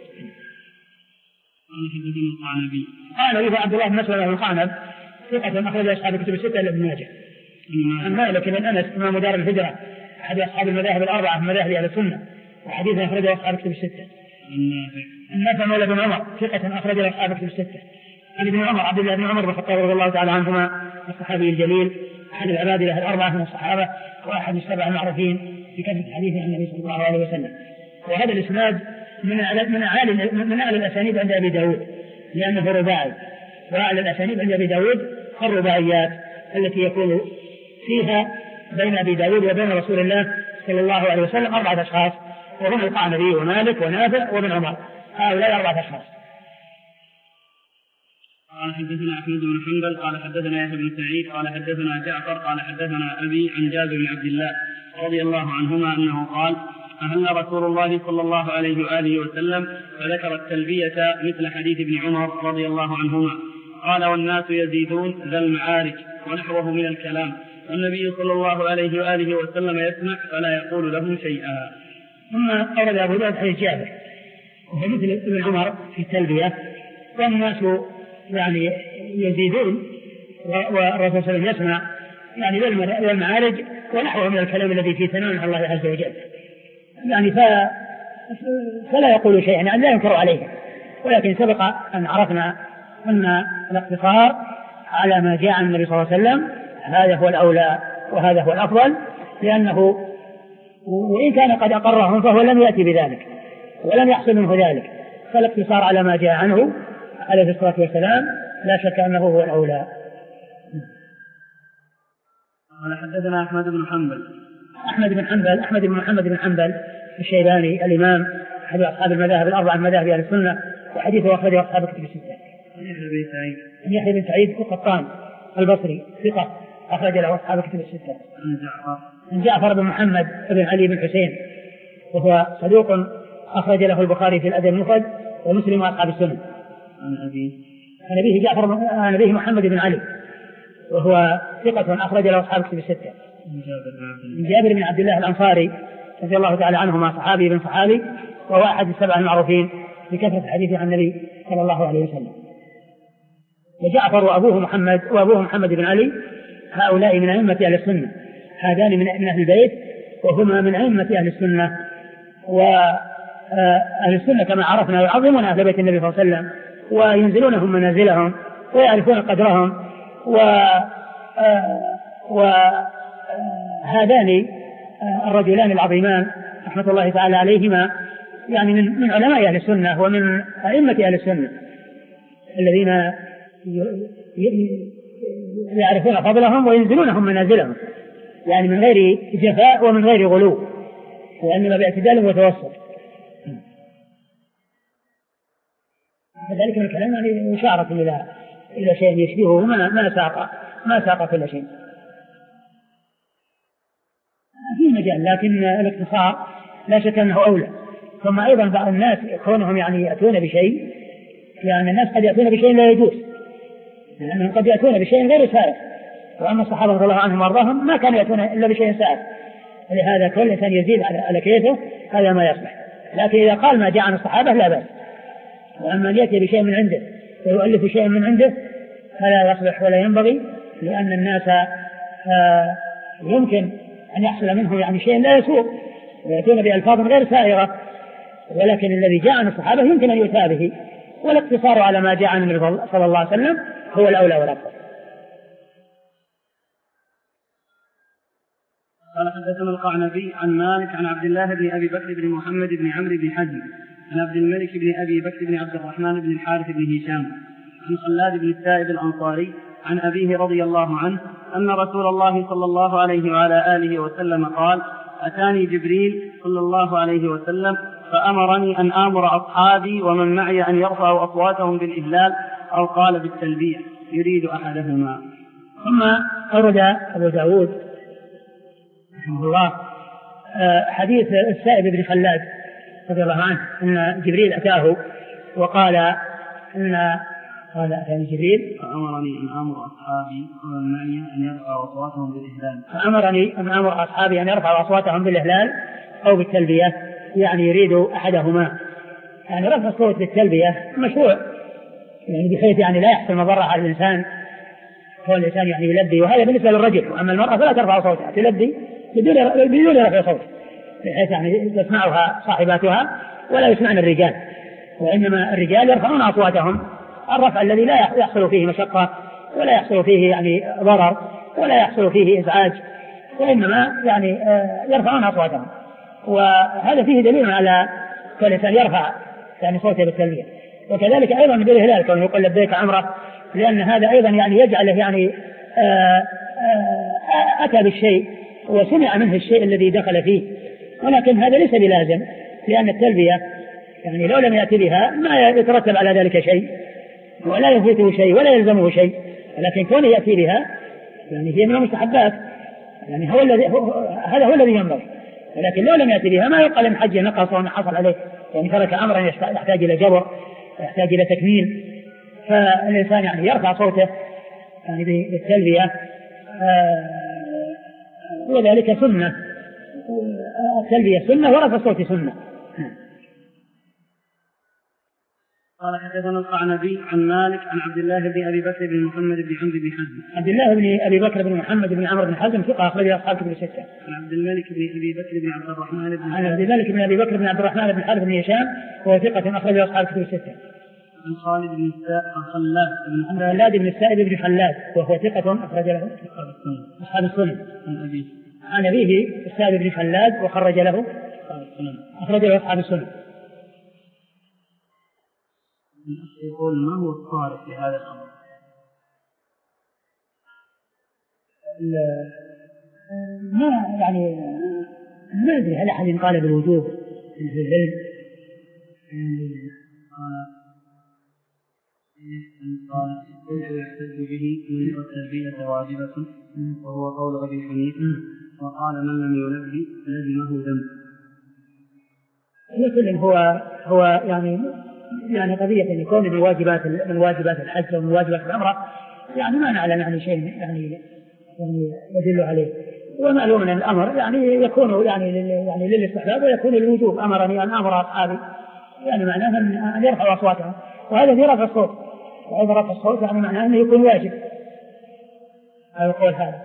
[SPEAKER 2] قال أيها عبد الله بن مسعود القعنب ثقة أخرج أصحاب الكتب الستة لابن ماجه. عن مالك بن أنس إمام دار الهجرة أحد أصحاب المذاهب الأربعة من مذاهب أهل السنة، وحديث أخرجه أصحاب الكتب الستة. النافع مولى بن عمر ثقة أخرج أصحاب الكتب الستة. عن ابن عمر عبد الله بن عمر بن الخطاب رضي الله تعالى عنهما الصحابي الجليل أحد العبادلة الأربعة من الصحابة وأحد السبع المعروفين بكثرة الحديث عن النبي صلى الله عليه وسلم. وهذا الإسناد من أعلى من أعلى من أعلى الأسانيد عند أبي داود لأنه رباعي، وأعلى الأسانيد عند أبي داود الرباعيات التي يكون فيها بين أبي داود وبين رسول الله صلى الله عليه وسلم أربعة أشخاص، وهم القعنبي ومالك ونافع وابن عمر، هؤلاء أربعة أشخاص.
[SPEAKER 1] قال حدثنا أحمد بن حنبل قال حدثنا يحيى بن سعيد قال حدثنا جعفر قال حدثنا أبي عن جابر بن عبد الله رضي الله عنهما أنه قال أهل رسول الله صلى الله عليه وآله وسلم فذكر التلبية مثل حديث ابن عمر رضي الله عنهما. قال والناس يزيدون ذا المعارج ونحوه من الكلام، والنبي صلى الله عليه وآله وسلم يسمع فلا يقول لهم شيئا.
[SPEAKER 2] ثم أورد أبو داود حديث جابر وهو مثل ابن عمر في التلبية، والناس يعني يزيدون والرسول صلى الله عليه وسلم يسمع يعني ذا المعارج ونحوه من الكلام الذي فيه ثناء على الله عز وجل، يعني فلا يقول شيئا يعني لا ينكر عليه. ولكن سبق أن عرفنا أن الاقتصار على ما جاء عن النبي صلى الله عليه وسلم هذا هو الأولى وهذا هو الأفضل، لأنه وإن كان قد أقرهم فهو لم يأتي بذلك ولم يحصل منه ذلك، فالاقتصار على ما جاء عنه عليه الصلاة والسلام لا شك أنه هو الأولى.
[SPEAKER 1] قال حدثنا أحمد بن حنبل
[SPEAKER 2] أحمد بن حنبل أحمد بن محمد بن حنبل الشيباني الإمام أحد أصحاب المذاهب الأربعة من مذاهب أهل السنة، وحديثه أخرجه أصحاب الكتب الستة. يحيى بن سعيد القطان البصري ثقة أخرج له أصحاب الكتب الستة. عن جعفر بن محمد بن علي بن حسين وهو صدوق أخرج له البخاري في الأدب المفرد ومسلم وأصحاب السنة.
[SPEAKER 1] عن أبيه
[SPEAKER 2] عن أبيه جعفر عن أبيه محمد بن علي وهو ثقة أخرج له أصحاب الكتب الستة. من جابر بن عبد الله الأنصاري رضي الله تعالى عنهما صحابي بن صحابي وهو أحد السبع المعروفين بكثرة الحديث عن النبي صلى الله عليه وسلم. وجعفر وأبوه محمد وأبوه محمد بن علي هؤلاء من أئمة أهل السنة، هذان من أهل البيت وهما من أئمة أهل السنة. وأهل السنة كما عرفنا يعظمون أهل بيت النبي صلى الله عليه وسلم وينزلونهم منازلهم ويعرفون قدرهم، وهذان الرجلان العظيمان رحمة الله تعالى عليهما يعني من, من علماء أهل السنة ومن أئمة أهل السنة الذين يعرفون فضلهم وينزلونهم منازلهم، يعني من غير جفاء ومن غير غلو، وإنما باعتدال وتوسط. فذلك من الكلام يعني إشارة إلى إلى شيء يشبهه ما ما ساق ما ساق كل شيء في مجال، لكن الاقتصار لا شك أنه أولى. ثم أيضا بعض الناس كونهم يعني يأتون بشيء، يعني الناس قد يأتون بشيء لا يجوز، لأنهم قد يأتون بشيء غير سائغ، وأما الصحابة رضي الله عنهم وأرضاهم ما كانوا يأتون إلا بشيء سائغ، ولهذا كل إنسان يزيد على كيفه هذا ما يصلح. لكن إذا قال ما جاء عن الصحابة لا بأس، وأما أن يأتي بشيء من عنده ويؤلف شيء من عنده فلا يصلح ولا ينبغي، لأن الناس يمكن أن يحصل منه يعني شيء لا يسوق ويأتون بألفاظ غير سائغة، ولكن الذي جاء عن الصحابة يمكن أن يؤتى به، والاقتصار على ما جاء عن النبي صلى الله عليه وسلم هو الأولى والأفضل.
[SPEAKER 1] قال حدثنا القعنبي عن مالك عن عبد الله بن أبي بكر بن محمد بن عمرو بن حزم عن عبد الملك بن أبي بكر بن عبد الرحمن بن الحارث بن هشام عن خلاد بن السائب الأنصاري عن أبيه رضي الله عنه أن رسول الله صلى الله عليه وعلى آله وسلم قال: أتاني جبريل صلى الله عليه وسلم فأمرني أن آمر أصحابي ومن معي أن يرفعوا أصواتهم بالإهلال أو قال بالتلبية يريد أحدهما.
[SPEAKER 2] ثم أورد أبو داود رحمه الله حديث السائب بن خلاد رضي الله عنه أن جبريل أتاه وقال أن قال أتاني جبريل
[SPEAKER 1] فأمرني أن آمر أصحابي ومن معي أن يرفعوا أصواتهم بالإهلال
[SPEAKER 2] فأمرني أن آمر أصحابي أن يرفعوا أصواتهم بالإهلال أو بالتلبية، يعني يريد أحدهما. يعني رفع الصوت بالتلبية مشروع، يعني بحيث يعني لا يحصل مضرة على الإنسان، هو الإنسان يعني يلبي، وهذا بالنسبة للرجل، وأما المرأة فلا ترفع صوتها، تلبي بدون رفع صوت، بحيث يعني تسمعها صاحباتها ولا يسمعن الرجال، وإنما الرجال يرفعون أصواتهم الرفع الذي لا يحصل فيه مشقة ولا يحصل فيه يعني ضرر ولا يحصل فيه إزعاج، وإنما يعني يرفعون أصواتهم. وهذا فيه دليل على كل الإنسان يرفع يعني صوته بالتلبية. وكذلك أيضا بالإهلال كونه يقول لبيك عمره، لأن هذا أيضا يعني يجعله يعني أتى بالشيء وسمع منه الشيء الذي دخل فيه، ولكن هذا ليس بلازم، لأن التلبية يعني لو لم يأتي بها ما يترتب على ذلك شيء ولا يفوته شيء ولا يلزمه شيء، ولكن كونه يأتي بها يعني هي من المستحبات، يعني هو الذي هذا هو الذي ينبغي. ولكن لو لم يأتي بها ما يقال من حج نقص وما حصل عليه، يعني ترك أمرا يحتاج إلى جبر يحتاج إلى تكميل، فالإنسان يعني يرفع صوته يعني بالتلبية، وذلك سنة، التلبية سنة ورفع الصوت سنة.
[SPEAKER 1] قال حدثنا القعنبي عن مالك عن عبد الله بن أبي بكر بن محمد بن عمرو بن حزم
[SPEAKER 2] عبد الله بن أبي بكر بن محمد بن عمرو بن حزم ثقة أخرج أصحاب كتب الستة.
[SPEAKER 1] عن عبد الملك بن أبي بكر بن عبد الرحمن بن
[SPEAKER 2] عن عبد الملك بن أبي بكر بن عبد الرحمن بن حارث بن هشام وهو ثقة أخرج أصحاب كتب الستة.
[SPEAKER 1] عن خالد بن السائب عن خلاد
[SPEAKER 2] بن خلاد بن السائب بن خلاد وهو ثقة أخرج له أصحاب السنن.
[SPEAKER 1] عن أبيه
[SPEAKER 2] عن أبيه السائب بن خلاد وخرج له أخرج له أصحاب السنن.
[SPEAKER 1] يقول ما هو الصارف في هذا الأمر؟
[SPEAKER 2] ما يعني ما أدري هل أحد قال بالوجوب في العلم؟
[SPEAKER 1] قال يحتج به من يرى التلبية واجبة وهو قول أبي حنيفة، وقال من لم يلبي لزمه ذنب.
[SPEAKER 2] لكن هو هو يعني يعني قضية أن يكون من واجبات من واجبات الحج ومن واجبات العمرة، يعني ما نعلم يعني شيء يعني يعني يدل عليه، ومعلوم أن الأمر يعني يكون يعني يعني للاستحباب ويكون للوجوب. أمرني أن أمر أصحابي يعني معناه أن يرفعوا أصواتهم، وهذا في رفع الصوت، وهذا رفع الصوت يعني معناه أنه يكون واجب. هذا القول هذا.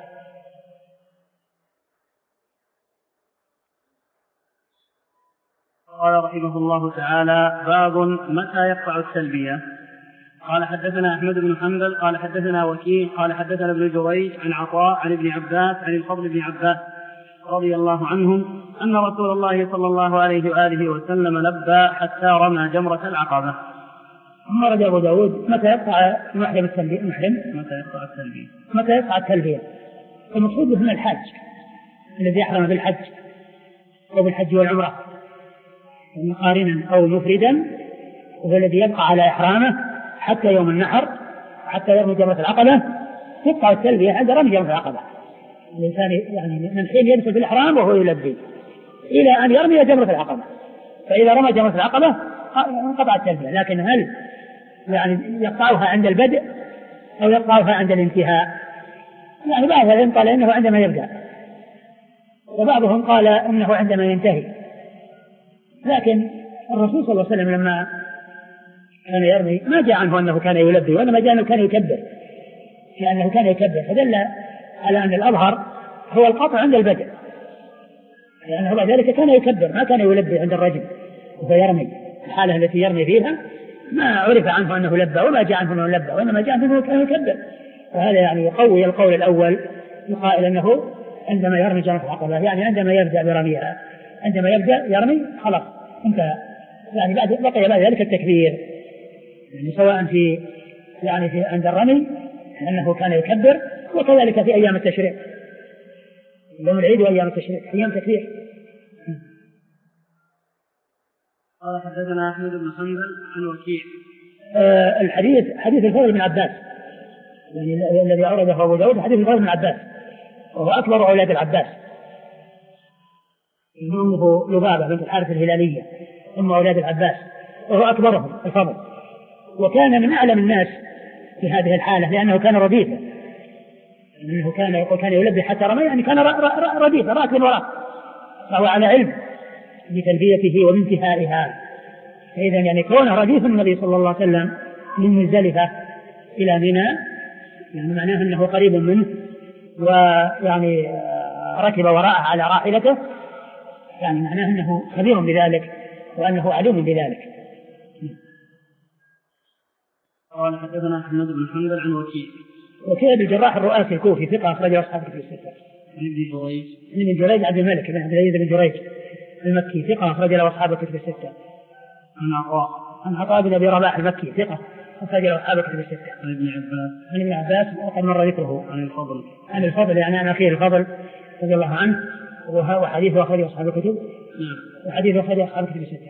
[SPEAKER 1] قال رحمه الله تعالى: باب متى يقطع التلبية. قال حدثنا أحمد بن حنبل قال حدثنا وكيع قال حدثنا ابن جريج عن عطاء عن ابن عباس عن الفضل بن عباس رضي الله عنهم أن رسول الله صلى الله عليه وآله وسلم لبى حتى رمى جمرة العقبة.
[SPEAKER 2] ثم رد أبو داود متى يقطع المحرم التلبية؟ المحرم
[SPEAKER 1] متى يقطع التلبية؟
[SPEAKER 2] متى يقطع التلبية؟ المقصود هنا الحج الذي يحرم بالحج أو بالحج والعمرة قارنا أو مفردا، وهو الذي يبقى على إحرامه حتى يوم النحر حتى يرمي جمرة العقبة. تقطع التلبية عند رمي جمرة العقبة. الإنسان يعني من حين يدخل في الإحرام وهو يلبي إلى أن يرمي جمرة العقبة، فإذا رمى جمرة العقبة انقطع التلبية. لكن هل يعني يقطعها عند البدء أو يقطعها عند الانتهاء؟ يعني بعض العلم قال إنه عندما يبدأ، وبعضهم قال إنه عندما ينتهي. لكن الرسول صلى الله عليه وسلم لما كان يرمي ما جاء عنه أنه كان يلبي، وإنما جاء أنه كان يكبر، لأنه كان يكبر، فدل على أن الأظهر هو القطع عند البدء، لأنه بعد ذلك كان يكبر ما كان يلبي عند الرجل وهو يرمي. الحالة التي يرمي فيها ما عرف عنه أنه لبى وما جاء عنه أنه لبى، وإنما جاء عنه أنه كان يكبر. وهذا يعني يقوي القول الأول يقال أنه عندما يرمي جمرة العقبة، يعني عندما يبدأ برميها، عندما يبدأ يرمي خلاص انتهى. يعني بعد بقي بعد ذلك التكبير، يعني سواء في يعني في عند الرمي أنه كان يكبر، وكذلك في أيام التشريق، يوم العيد وأيام التشريق أيام تكبير.
[SPEAKER 1] قال حدثنا أحمد بن حنبل عن وكيع.
[SPEAKER 2] آه الحديث حديث الفضل بن عباس، يعني الذي أورده أبو داود حديث الفضل بن عباس، وهو أكبر أولاد العباس، أمه لبابة بنت الحارث الهلالية أم أولاد العباس، وهو أكبرهم الفضل، وكان من أعلم الناس في هذه الحالة لأنه كان رديفا، لأنه كان يقول كان يلبي حتى رمي، يعني كان رديفا راكب وراء، فهو على علم بتلبيته وبانتهائها. فإذا يعني كونه رديف النبي صلى الله عليه وسلم من مزدلفة إلى منى يعني معناه أنه قريب منه، ويعني ركب وراءه على راحلته، يعني معناه أنه خبير بذلك وأنه عليم بذلك.
[SPEAKER 1] قال حدثنا أحمد بن حنبل عن وكيع.
[SPEAKER 2] وكيع بن الجراح الرؤاسي الكوفي ثقة أخرجه أصحاب الكتب الستة.
[SPEAKER 1] عن ابن جريج.
[SPEAKER 2] عن ابن جريج عبد الملك بن عبد العزيز بن جريج المكي ثقة أخرجه أصحاب الكتب الستة.
[SPEAKER 1] عن عطاء.
[SPEAKER 2] عن عطاء بن أبي رباح المكي ثقة أخرجه أصحاب الكتب الستة.
[SPEAKER 1] عن ابن عباس.
[SPEAKER 2] عن ابن عباس وقد مر ذكره.
[SPEAKER 1] عن الفضل.
[SPEAKER 2] عن الفضل يعني عن أخيه الفضل رضي الله عنه، وحديثه أخرجه أصحاب الكتب. وحديثه أخرجه أصحاب الكتب الستة.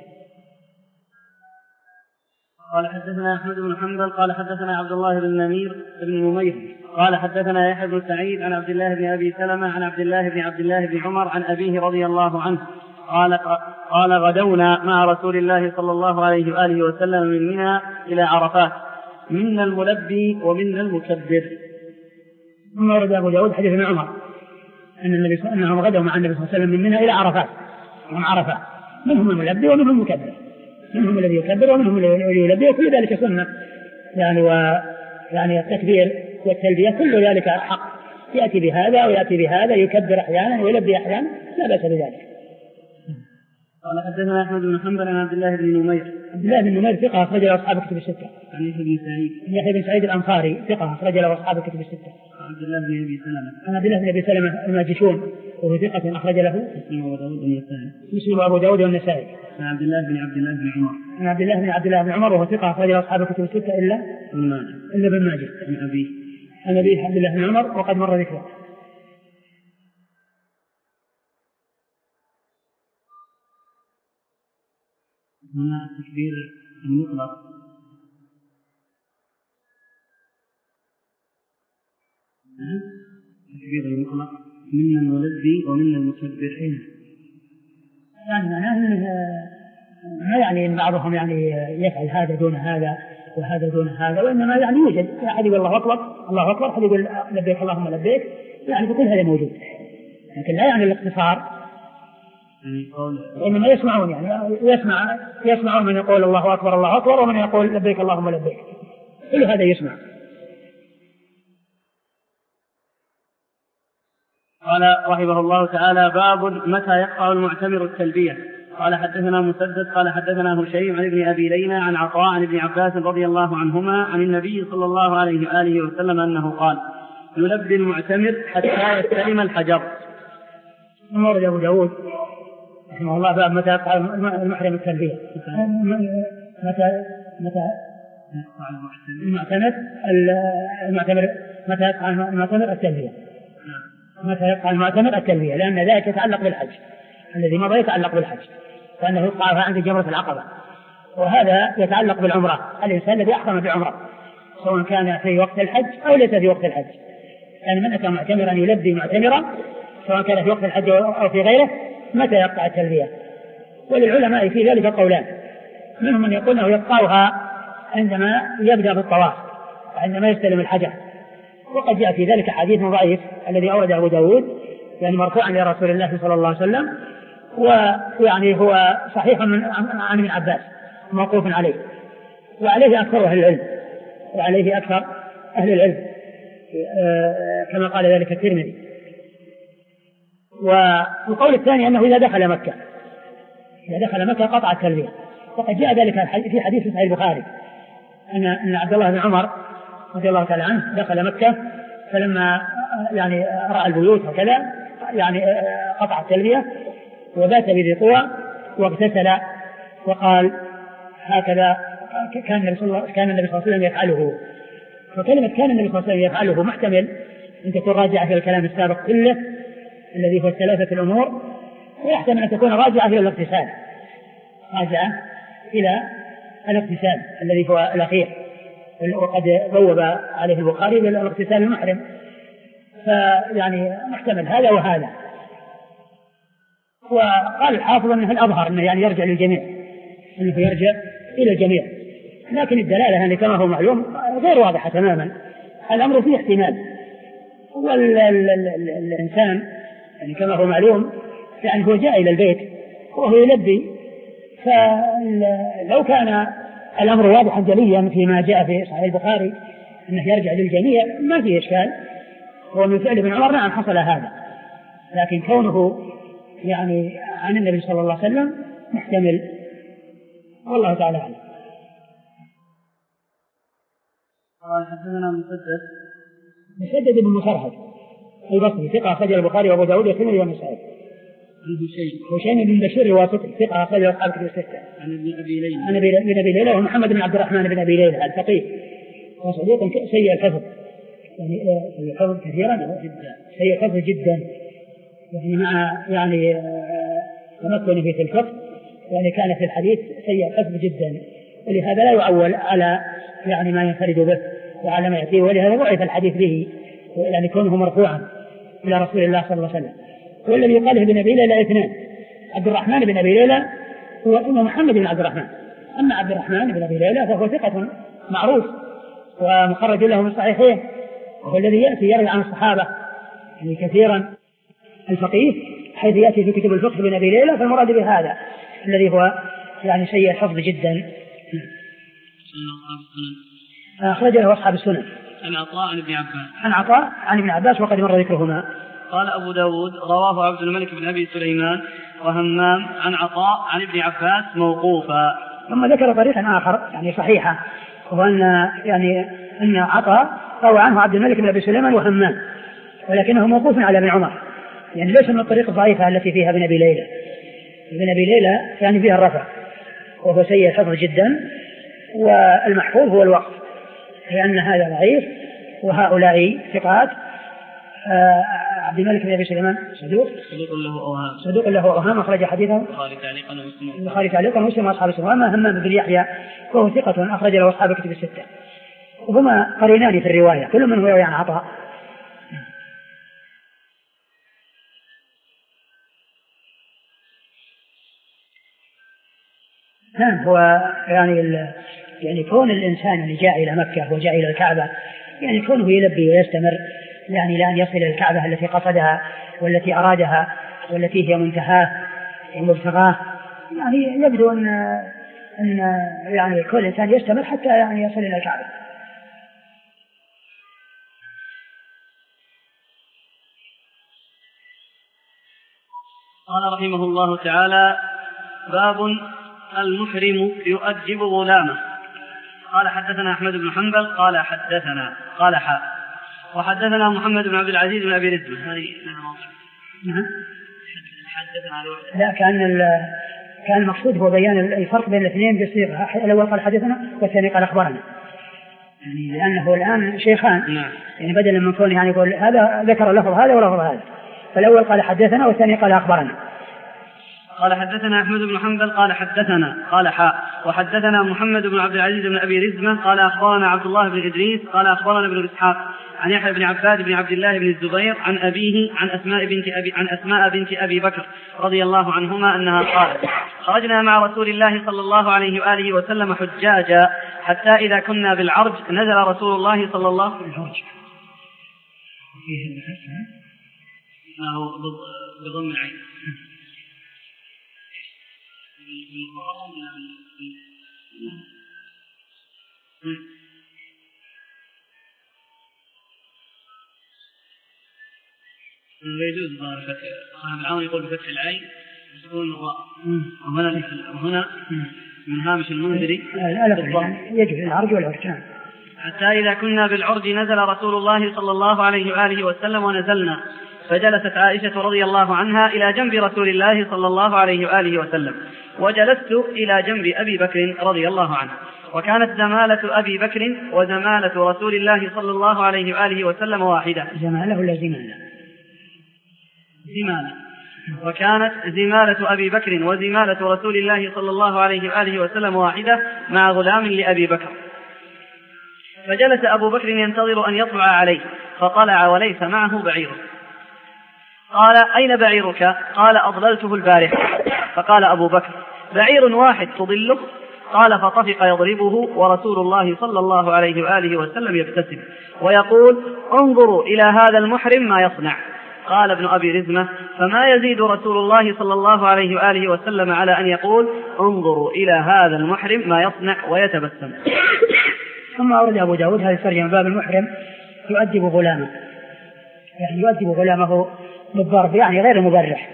[SPEAKER 1] قال حدثنا أحمد بن حنبل قال حدثنا عبد الله بن نمير بن نمير قال حدثنا يحيى بن سعيد عن عبد الله بن أبي سلمة عن عبد الله بن عبد الله بن عمر عن أبيه رضي الله عنه قال قال غدونا مع رسول الله صلى الله عليه وآله وسلم من منى إلى عرفات، منا الملبي ومنا المكبر.
[SPEAKER 2] ثم ورد أبو داود حديث ابن عمر أن النبي أنهم غدوا مع النبي صلى الله عليه وسلم من منى إلى عرفات، وهم عرفات منهم الملبي ومنهم المكبر، منهم الذي يكبر ومنهم الذي يلبي، وكل ذلك سنة يعني، ويعني التكبير والتلبية كل ذلك حق، يأتي بهذا ويأتي بهذا، يكبر أحيانا ويلبي أحيانا، لا بأس بذلك.
[SPEAKER 1] قال حدثنا أحمد بن حنبل عن عبد الله بن نمير.
[SPEAKER 2] عبد الله بن نمير ثقة أخرج له أصحاب الكتب الستة.
[SPEAKER 1] عن يحيى بن سعيد.
[SPEAKER 2] يحيى بن سعيد الأنصاري ثقة أخرج له أصحاب الكتب الستة.
[SPEAKER 1] عن عبد الله بن أبي سلمة.
[SPEAKER 2] عن عبد الله بن أبي سلمة الماجشون وهو ثقة أخرج له
[SPEAKER 1] مسلم وأبو داود والنسائي.
[SPEAKER 2] مسلم وأبو داود والنسائي.
[SPEAKER 1] عن عبد الله بن عبد الله بن عمر.
[SPEAKER 2] عن عبد الله بن عبد الله بن عمر وهو ثقة أخرج له أصحاب الكتب الستة إلا
[SPEAKER 1] ابن ماجه.
[SPEAKER 2] إلا ابن ماجه.
[SPEAKER 1] عن أبيه.
[SPEAKER 2] عن أبيه عبد الله بن عمر وقد مر ذكره.
[SPEAKER 1] هنا التكبير المطلق التكبير المطلق منا الملبي ومنا المكبر.
[SPEAKER 2] يعني معناه ما يعني ان بعضهم يعني يفعل هذا دون هذا وهذا دون هذا، وانما يعني يوجد احد يقول الله اكبر الله اكبر، احد يقول لبيك اللهم لبيك، يعني كل هذا موجود، لكن لا يعني الاقتصار، وإنما يسمعون يعني يسمع يسمعون من يقول الله أكبر الله أكبر ومن يقول لبيك اللهم لبيك، كل هذا يسمع.
[SPEAKER 1] قال رحمه الله تعالى: باب متى يقطع المعتمر التلبية. قال حدثنا مسدد قال حدثنا هشيم عن ابن أبي ليلى عن عطاء عن ابن عباس رضي الله عنهما عن النبي صلى الله عليه وآله وسلم أنه قال: يلبي المعتمر حتى يستلم الحجر.
[SPEAKER 2] ثم ورد أبو داود رحمه الله باب متى يقطع المحرم التلبية. متى متى المعتمر المعتمر متى يقطع المعتمر التلبية. متى يقطع المعتمر التلبية لأن ذلك يتعلق بالحج الذي مضى يتعلق بالحج فإنه يقطعها عند جمرة العقبة. وهذا يتعلق بالعمرة الإنسان الذي أحرم بعمرة سواء كان في وقت الحج أو ليس في وقت الحج. يعني من أتى معتمرا يلبي معتمرا سواء كان في وقت الحج أو في غيره متى يقطع التلبية. وللعلماء في ذلك قولان منهم من يقول أنه يقطعها عندما يبدأ بالطواف وعندما يستلم الحجر وقد جاء في ذلك حديث ضعيف الذي أورده أبو داود يعني مرفوعا لرسول الله صلى الله عليه وسلم ويعني هو صحيح من عن ابن عباس موقوف عليه وعليه أكثر أهل العلم وعليه أكثر أهل العلم كما قال ذلك الترمذي. والقول الثاني أنه إذا دخل مكة إذا دخل مكة قطع التلبية وقد جاء ذلك في حديث صحيح البخاري أن أن عبد الله بن عمر رضي الله تعالى عنه دخل مكة فلما يعني رأى البيوت وكذا يعني قطع التلبية وبات بذي طوى واغتسل وقال هكذا كان النبي صلى الله عليه وسلم يفعله. فكلمة كان النبي صلى الله عليه وسلم يفعله محتمل أن تكون راجعة في الكلام السابق كله الذي هو الثلاثة الأمور ويحتمل أن تكون راجعة إلى الاغتسال راجعة إلى الاغتسال الذي هو الأخير وقد بوب عليه البخاري بالاغتسال المحرم. فيعني محتمل هذا وهذا. وقال الحافظ أنه الأظهر أنه يعني يرجع للجميع أنه يرجع إلى الجميع لكن الدلالة يعني كما هو معلوم غير واضحة تماما. الأمر فيه احتمال والإنسان يعني كما هو معلوم يعني هو جاء إلى البيت وهو يلبي فلو كان الأمر واضحا جليا فيما جاء في صحيح البخاري أنه يرجع للجميع ما فيه إشكال. هو من فعل ابن عمر نعم حصل هذا لكن كونه يعني عن النبي صلى الله عليه وسلم محتمل والله تعالى أعلم.
[SPEAKER 1] قال حدثنا مسدد
[SPEAKER 2] مسدد بن مسرهد البصري ثقة أخرج البخاري وأبو داود والترمذي والنسائي. هشيم بن بشير الواسطي ثقة أخرج أصحاب الكتب الستة.
[SPEAKER 1] عن ابن أبي ليلى
[SPEAKER 2] عن ابن أبي ليلى ومحمد بن عبد الرحمن بن أبي ليلى الفقيه وصديق سيء الحفظ يعني سيء الحفظ كثيرا جدا سيء الحفظ جدا يعني مع يعني تمكن في الفقه يعني كان في الحديث سيء الحفظ جدا ولهذا لا يؤول على يعني ما ينفرد به وعلى ما يأتيه ولهذا ضعف الحديث به يعني كونه مرفوعا إلى رسول الله صلى الله عليه وسلم. والذي يقاله ابن أبي ليلى اثنان عبد الرحمن بن أبي ليلى ومحمد بن عبد الرحمن. أما عبد الرحمن بن أبي ليلى فهو ثقة معروف ومخرج له من صحيحين وهو الذي يأتي يروي عن الصحابة يعني كثيرا الفقيه حيث يأتي في كتب الفقه بن أبي ليلى فالمراد بهذا الذي هو يعني سيء الحفظ جدا. أخرج له أصحاب السنن
[SPEAKER 1] عن عطاء عن ابن عباس
[SPEAKER 2] عن عطاء عن ابن عباس وقد مر ذكرهما.
[SPEAKER 1] قال أبو داود رواه عبد الملك بن أبي سليمان وهمام عن عطاء عن ابن عباس موقوفا.
[SPEAKER 2] ثم ذكر طريقا آخر يعني صحيحة وهو أن يعني أن عطاء روى عنه عبد الملك بن أبي سليمان وهمام ولكنه موقوف على ابن عمر يعني ليس من الطريق الضعيفة التي فيها ابن أبي ليلى. ابن أبي ليلى يعني فيها الرفع وهو سيء الحفظ جدا والمحفوظ هو الوقف لأن هذا ضعيف وهؤلاء ثقات. آه عبد الملك بن أبي سليمان صدوق
[SPEAKER 1] صدوق له أوهام
[SPEAKER 2] صدوق له أوهام أخرج حديثه
[SPEAKER 1] البخاري تعليقا ومسلم
[SPEAKER 2] البخاري تعليقا ومسلم وأصحاب السنن. وأما همام بن يحيى وهو ثقة أخرج له أصحاب الكتب الستة وهما قرينان في الرواية كل من هو يروي عن عطاء. نعم هو يعني يعني كون الإنسان اللي جاء إلى مكة وجاء إلى الكعبة يعني كونه يلبي ويستمر يعني لأن يصل إلى الكعبة التي قصدها والتي أرادها والتي هي منتهاه ومبتغاه يعني يبدو أن أن يعني كل إنسان يستمر حتى يعني يصل إلى الكعبة.
[SPEAKER 1] قال رحمه الله تعالى باب المحرم يؤدب غلامه. قال حدثنا أحمد بن حنبل قال حدثنا قال حاء وحدثنا محمد بن عبد العزيز بن أبي رزمة هذه
[SPEAKER 2] نعم لا، كان كان المقصود هو بيان الفرق بين الاثنين بصيغة، الأول قال حدثنا والثاني قال أخبرنا، يعني لأنه الآن شيخان.
[SPEAKER 1] نعم.
[SPEAKER 2] يعني بدلا من كونه يعني يقول هذا ذكر لفظ هذا ولفظ هذا، فالأول قال حدثنا والثاني قال أخبرنا.
[SPEAKER 1] قال حدثنا أحمد بن حنبل قال حدثنا قال حاء وحدثنا محمد بن عبد العزيز بن أبي رزمة قال أخبرنا عبد الله بن إدريس قال أخبرنا ابن إسحاق عن يحيى بن عباد بن عبد الله بن الزبير عن أبيه عن أسماء بنت أبي عن أسماء بنت أبي بكر رضي الله عنهما أنها قالت: خرجنا مع رسول الله صلى الله عليه وآله وسلم حجاجا حتى إذا كنا بالعرج نزل رسول الله صلى الله عليه وسلم بضم العين يجوز ظاهر فتح صاحب العون يقول بفتح العين وسكون الراء، وهنا وهنا من هامش المنذري
[SPEAKER 2] يجوز العرج والعرج.
[SPEAKER 1] حتى إذا كنا بالعرج نزل رسول الله صلى الله عليه وآله وسلم ونزلنا، فجلست عائشة رضي الله عنها إلى جنب رسول الله صلى الله عليه وآله وسلم، وجلست إلى جنب أبي بكر رضي الله عنه، وكانت زمالة أبي بكر وزمالة رسول الله صلى الله عليه وآله وسلم واحدة.
[SPEAKER 2] زمالة ولا زمالة؟
[SPEAKER 1] زمالة. وكانت زمالة أبي بكر وزمالة رسول الله صلى الله عليه وآله وسلم واحدة مع غلام لأبي بكر. فجلس أبو بكر ينتظر أن يطلع عليه، فطلع وليس معه بعيره. قال: أين بعيرك؟ قال: أضللته البارحة. فقال أبو بكر: بعير واحد تضله؟ قال: فطفق يضربه ورسول الله صلى الله عليه وآله وسلم يبتسم ويقول: انظروا إلى هذا المحرم ما يصنع. قال ابن أبي رزمة: فما يزيد رسول الله صلى الله عليه وآله وسلم على أن يقول: انظروا إلى هذا المحرم ما يصنع ويتبسم.
[SPEAKER 2] ثم أورد أبو داود هذه الترجمة باب المحرم يؤدب غلامه، يعني يؤدب غلامه بالضرب، يعني غير مبرح.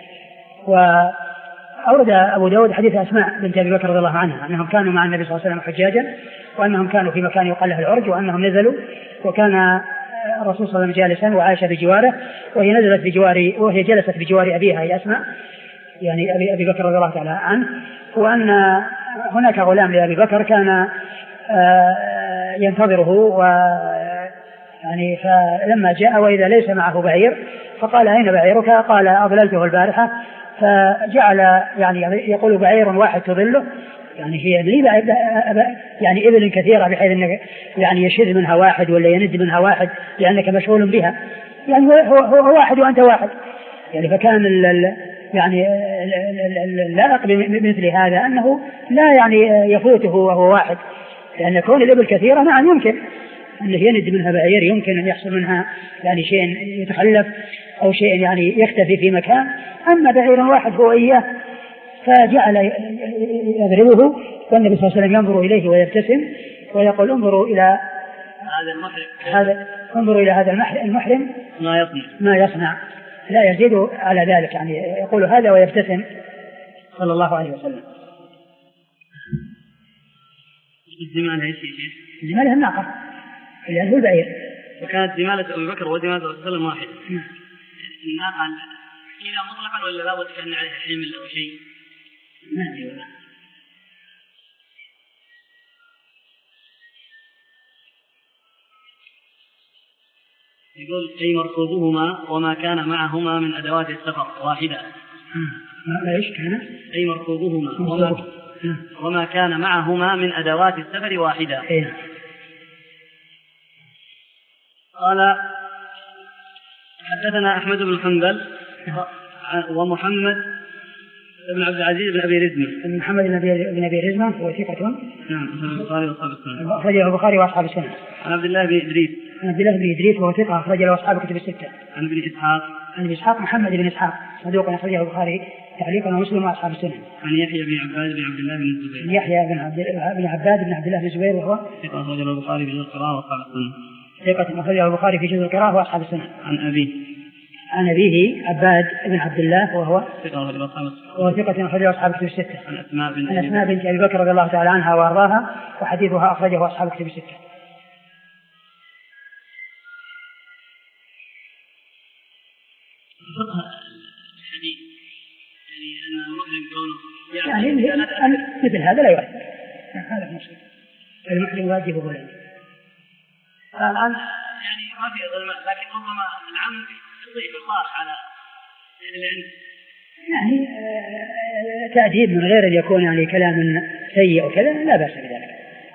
[SPEAKER 2] وأورد أبو داود حديث أسماء بنت أبي بكر رضي الله عنها أنهم كانوا مع النبي صلى الله عليه وسلم حجاجا، وأنهم كانوا في مكان يقال له العرج، وأنهم نزلوا وكان الرسول صلى الله عليه وسلم جالسا وعائشة بجواره، وهي نزلت بجوار وهي جلست بجوار أبيها هي أسماء يعني أبي, أبي بكر رضي الله تعالى عنه، وأن هناك غلام لأبي بكر كان ينتظره، و يعني فلما جاء وإذا ليس معه بعير فقال: أين بعيرك؟ قال: أضللته البارحة. فجعل يعني يقول: بعير واحد تضله، يعني هي يعني إبل كثيرة بحيث أنك يعني يشذ منها واحد ولا يند منها واحد لأنك مشغول بها، يعني هو, هو واحد وأنت واحد، يعني فكان ال يعني اللائق بمثل هذا أنه لا يعني يفوته وهو واحد، لأن كون الإبل كثيرة نعم يمكن أنه يند منها بعير، يمكن أن يحصل منها يعني شيء يتخلف أو شيء يعني يختفي في مكان، أما بعير واحد هو إياه. فجعل يضربه، والنبي صلى الله عليه وسلم ينظر إليه ويبتسم ويقول: انظروا إلى
[SPEAKER 1] هذا المحرم
[SPEAKER 2] هذا انظروا إلى هذا المحرم
[SPEAKER 1] ما يصنع
[SPEAKER 2] ما يصنع لا يزيد على ذلك، يعني يقول هذا ويبتسم صلى الله عليه وسلم.
[SPEAKER 1] الزمالة ايش يا شيخ؟
[SPEAKER 2] الزمالة الناقة اللي هو البعير،
[SPEAKER 1] وكانت زمالة أبي بكر وزمالة الرسول صلى الله عليه وسلم واحد. الناقة إذا مطلقا ولا لابد كأن عليها حمل أو شيء؟
[SPEAKER 2] ما أدري والله.
[SPEAKER 1] يقول: أي مركوبهما وما كان معهما من أدوات السفر واحدة.
[SPEAKER 2] ايش كان؟
[SPEAKER 1] أي مركوبهما وما, وما كان معهما من أدوات السفر واحدة.
[SPEAKER 2] إيه.
[SPEAKER 1] قال: حدثنا أحمد بن حنبل ومحمد بن عبد العزيز بن أبي رزمة.
[SPEAKER 2] محمد بن أبي رزمة هو ثقة.
[SPEAKER 1] نعم، البخاري وأصحاب السنن.
[SPEAKER 2] أخرجه البخاري وأصحاب السنن.
[SPEAKER 1] عن عبد الله بن إدريس.
[SPEAKER 2] عن عبد الله بن إدريس وهو ثقة أخرجه أصحاب الكتب الستة.
[SPEAKER 1] عن ابن إسحاق.
[SPEAKER 2] عن ابن إسحاق محمد بن إسحاق صدوق أخرجه البخاري تعليقا ومسلم وأصحاب السنن.
[SPEAKER 1] عن يحيى بن عباد بن عبد الله بن الزبير.
[SPEAKER 2] يحيى بن عبد بن عباد بن عبد الله بن الزبير وهو
[SPEAKER 1] ثقة أخرجه البخاري في جزء القراءة وأصحاب السنن.
[SPEAKER 2] ثقة أخرجه البخاري في جزء القراءة وأصحاب السنن.
[SPEAKER 1] عن أبيه.
[SPEAKER 2] عن أبيه عباد بن عبد الله وهو
[SPEAKER 1] ثقة أخرجه أصحاب السنن.
[SPEAKER 2] وهو ثقة أخرجه أصحاب الكتب الستة.
[SPEAKER 1] عن أسماء بنت
[SPEAKER 2] عن أسماء بنت أبي بكر رضي الله تعالى عنها وأرضاها، وحديثها أخرجه أصحاب الكتب الستة.
[SPEAKER 1] فقه الحديث
[SPEAKER 2] مثل هذا لا يؤثر. هذا المشكلة المحرم واجبه له.
[SPEAKER 1] الآن يعني ما في ظلمات، لكن ربما العم يضيف الخاص على اللي عنده
[SPEAKER 2] يعني تأديب من غير أن يكون يعني كلام سيء وكذا لا بأس بذلك.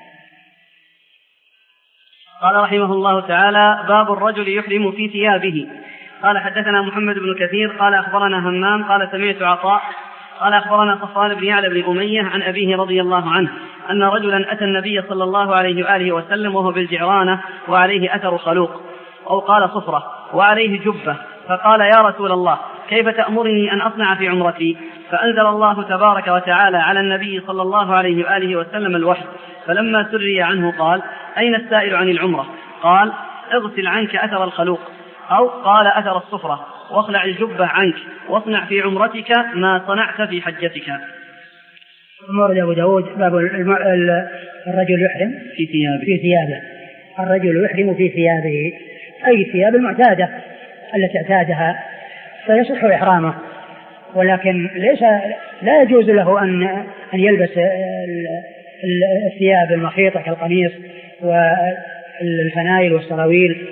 [SPEAKER 1] قال رحمه الله تعالى: باب الرجل يحرم في ثيابه. قال حدثنا محمد بن كثير قال أخبرنا همام قال سمعت عطاء قال أخبرنا صفوان بن يعلى بن أمية عن أبيه رضي الله عنه أن رجلا أتى النبي صلى الله عليه وآله وسلم وهو بالجعرانة وعليه أثر خلوق أو قال صفرة وعليه جبة، فقال: يا رسول الله، كيف تأمرني أن أصنع في عمرتي؟ فأنزل الله تبارك وتعالى على النبي صلى الله عليه وآله وسلم الوحي، فلما سري عنه قال: أين السائل عن العمرة؟ قال: اغسل عنك أثر الخلوق، أو قال أثر الصفرة، واخلع الجبة عنك، واصنع في عمرتك ما صنعت في حجتك.
[SPEAKER 2] مورد أبو داود باب الرجل يحرم
[SPEAKER 1] في ثيابه.
[SPEAKER 2] في ثيابه الرجل يحرم في ثيابه أي ثياب المعتادة التي اعتادها فيصح إحرامه، ولكن ليس لا يجوز له أن أن يلبس الثياب المخيطة كالقميص والفنايل والسراويل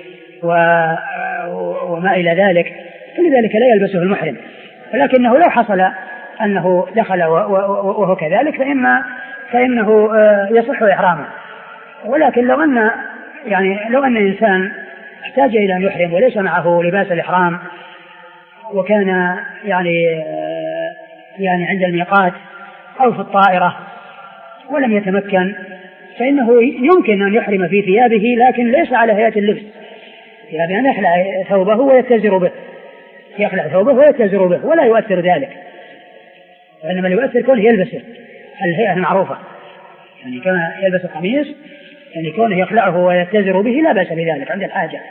[SPEAKER 2] وما إلى ذلك، كل ذلك لا يلبسه المحرم. ولكنه لو حصل أنه دخل وهو كذلك فإن فإنه يصح إحرامه. ولكن لو أن يعني لو أن إنسان احتاج إلى أن يحرم وليس معه لباس الإحرام وكان يعني يعني عند الميقات أو في الطائرة ولم يتمكن فإنه يمكن أن يحرم في ثيابه، لكن ليس على هيئة اللبس، يعني أن يخلع ثوبه ويتزر به يخلع ثوبه ويتزر به ولا يؤثر ذلك، وإنما اللي يؤثر كونه يلبسه الهيئة المعروفة، يعني كما يلبس القميص يعني كونه يخلعه ويتزر به لا بأس بذلك عند الحاجة.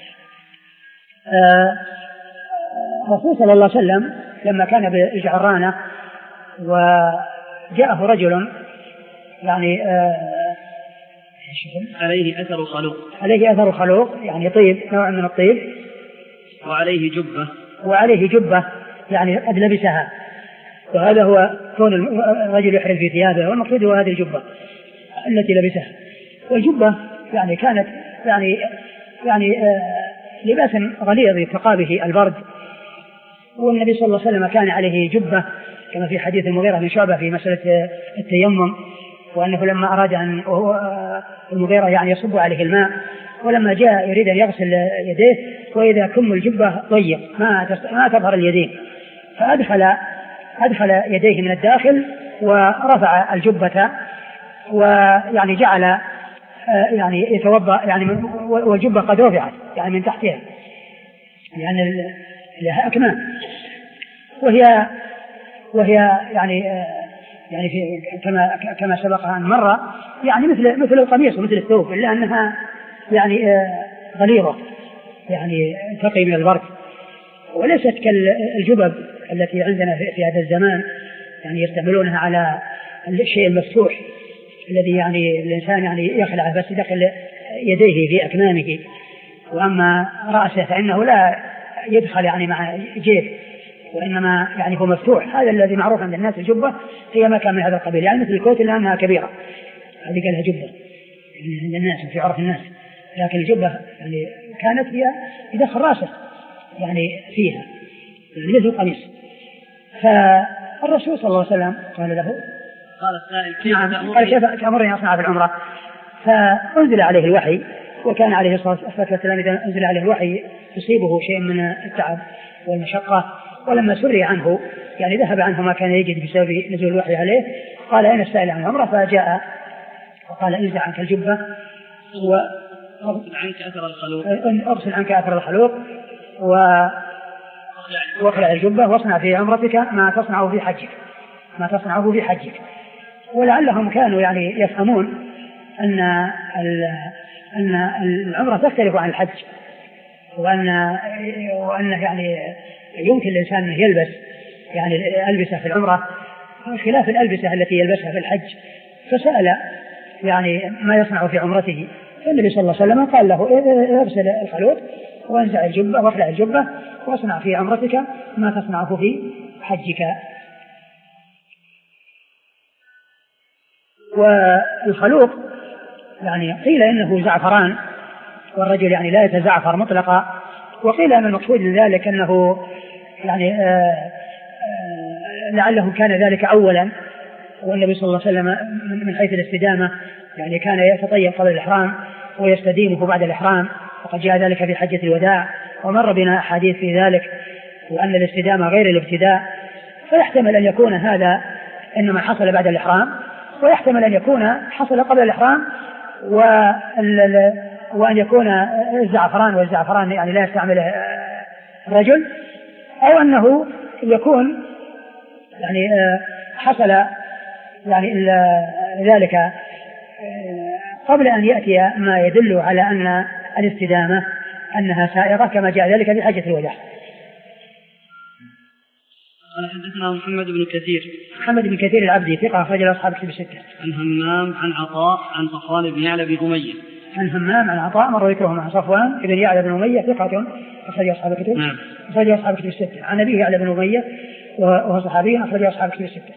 [SPEAKER 2] الرسول صلى الله عليه وسلم لما كان بالجعرانة وجاءه رجل يعني
[SPEAKER 1] عليه أثر خلوق
[SPEAKER 2] عليه أثر خلوق يعني طيب، نوع من الطيب،
[SPEAKER 1] وعليه جبة
[SPEAKER 2] وعليه جبة يعني قد لبسها، وهذا هو كون الرجل يحرم في ثيابه، والمقصود هو هذه الجبة التي لبسها. والجبة يعني كانت يعني يعني لباس غليظ يتقى به البرد، والنبي صلى الله عليه وسلم كان عليه جبة كما في حديث المغيرة بن شعبة في مسألة التيمم، وأنه لما أراد أن المغيرة يعني يصب عليه الماء، ولما جاء يريد أن يغسل يديه وإذا كم الجبة ضيق ما ما تظهر اليدين، فأدخل أدخل يديه من الداخل ورفع الجبة ويعني جعل يعني يتوضأ يعني والجبة قد رفعت يعني من تحتها، يعني لها أكمام، وهي وهي يعني يعني في كما كما سبق أن مر يعني مثل مثل القميص ومثل الثوب، إلا أنها يعني غليظة يعني تقي من البرد، وليست كالجبب التي عندنا في هذا الزمان يعني يستعملونها على الشيء المفتوح الذي يعني الإنسان يعني يخلع بس يدخل يديه في أكمامه، وأما رأسه فإنه لا يدخل يعني مع جيب، وإنما يعني هو مفتوح. هذا الذي معروف عند الناس الجبة هي ما كان من هذا القبيل، يعني مثل الكوت إلا أنها كبيرة، هذه قالها جبة يعني عند الناس في عرف الناس، لكن الجبة يعني كانت هي يدخل رأسه يعني فيها يعني مثل القميص. فالرسول صلى الله عليه وسلم قال له
[SPEAKER 1] قال السائل
[SPEAKER 2] نعم قال كيف تأمرني أصنع في العمرة؟ فأنزل عليه الوحي، وكان عليه الصلاة والسلام إذا أنزل عليه الوحي يصيبه شيء من التعب والمشقة، ولما سري عنه يعني ذهب عنه ما كان يجد بسبب نزول الوحي عليه، قال أين السائل عن العمرة؟ فجاء وقال انزع عنك الجبة
[SPEAKER 1] واغسل عنك أثر الخلوق
[SPEAKER 2] اغسل عنك أثر الخلوق واخلع الجبة واصنع في عمرتك ما تصنعه في حجك ما تصنعه في حجك. ولعلهم كانوا يعني يفهمون أن أن العمرة تختلف عن الحج، وأن وأنه يعني يمكن الإنسان أن يلبس يعني ألبسة في العمرة خلاف الألبسة التي يلبسها في الحج، فسأل يعني ما يصنع في عمرته، فالنبي صلى الله عليه وسلم قال له اغسل الخلوق وانزع الجبة واخلع الجبة واصنع في عمرتك ما تصنعه في حجك. والخلوق يعني قيل إنه زعفران، والرجل يعني لا يتزعفر مطلقا، وقيل أن المقصود من ذلك أنه يعني آآ آآ لعله كان ذلك أولا، والنبي صلى الله عليه وسلم من حيث الاستدامة يعني كان يتطيب قبل الإحرام ويستديمه بعد الإحرام، وقد جاء ذلك في حجة الوداع، ومر بنا أحاديث في ذلك، وأن الاستدامة غير الابتداء. فيحتمل أن يكون هذا إنما حصل بعد الإحرام، ويحتمل أن يكون حصل قبل الإحرام، وأن يكون الزعفران والزعفران يعني لا يستعمله الرجل، أو أنه يكون يعني حصل يعني ذلك قبل أن يأتي ما يدل على أن الاستدامة أنها سائغة، كما جاء ذلك في حجة الوداع.
[SPEAKER 1] قال حدثنا محمد بن كثير
[SPEAKER 2] محمد بن كثير العبدي ثقة أخرج له أصحاب الكتب الستة.
[SPEAKER 1] عن همام عن عطاء عن صفوان بن يعلى بن أمية.
[SPEAKER 2] عن همام عن عطاء مر ذكرهم عن صفوان بن يعلى بن أمية ثقة أخرج أصحاب الكتب
[SPEAKER 1] نعم
[SPEAKER 2] أخرج أصحاب الكتب الستة. عن أبيه يعلى بن أمية وهو صحابي أخرج أصحاب الكتب الستة.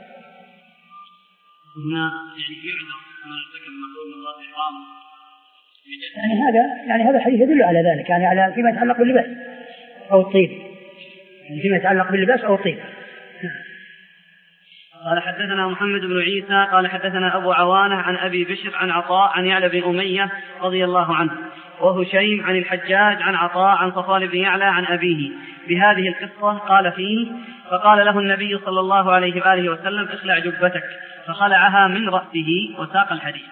[SPEAKER 1] هنا يعني يعذر من ارتكب مكروه من الله إحرام.
[SPEAKER 2] يعني هذا يعني هذا الحديث يدل على ذلك، يعني على فيما يتعلق باللباس أو الطيب، يعني فيما يتعلق باللباس أو الطيب.
[SPEAKER 1] قال حدثنا محمد بن عيسى قال حدثنا أبو عوانة عن أبي بشر عن عطاء عن يعلى بن أمية رضي الله عنه، وهشيم عن الحجاج عن عطاء عن صفوان بن يعلى عن أبيه بهذه القصة. قال فيه: فقال له النبي صلى الله عليه وآله وسلم: اخلع جبتك، فخلعها من رأسه، وساق الحديث.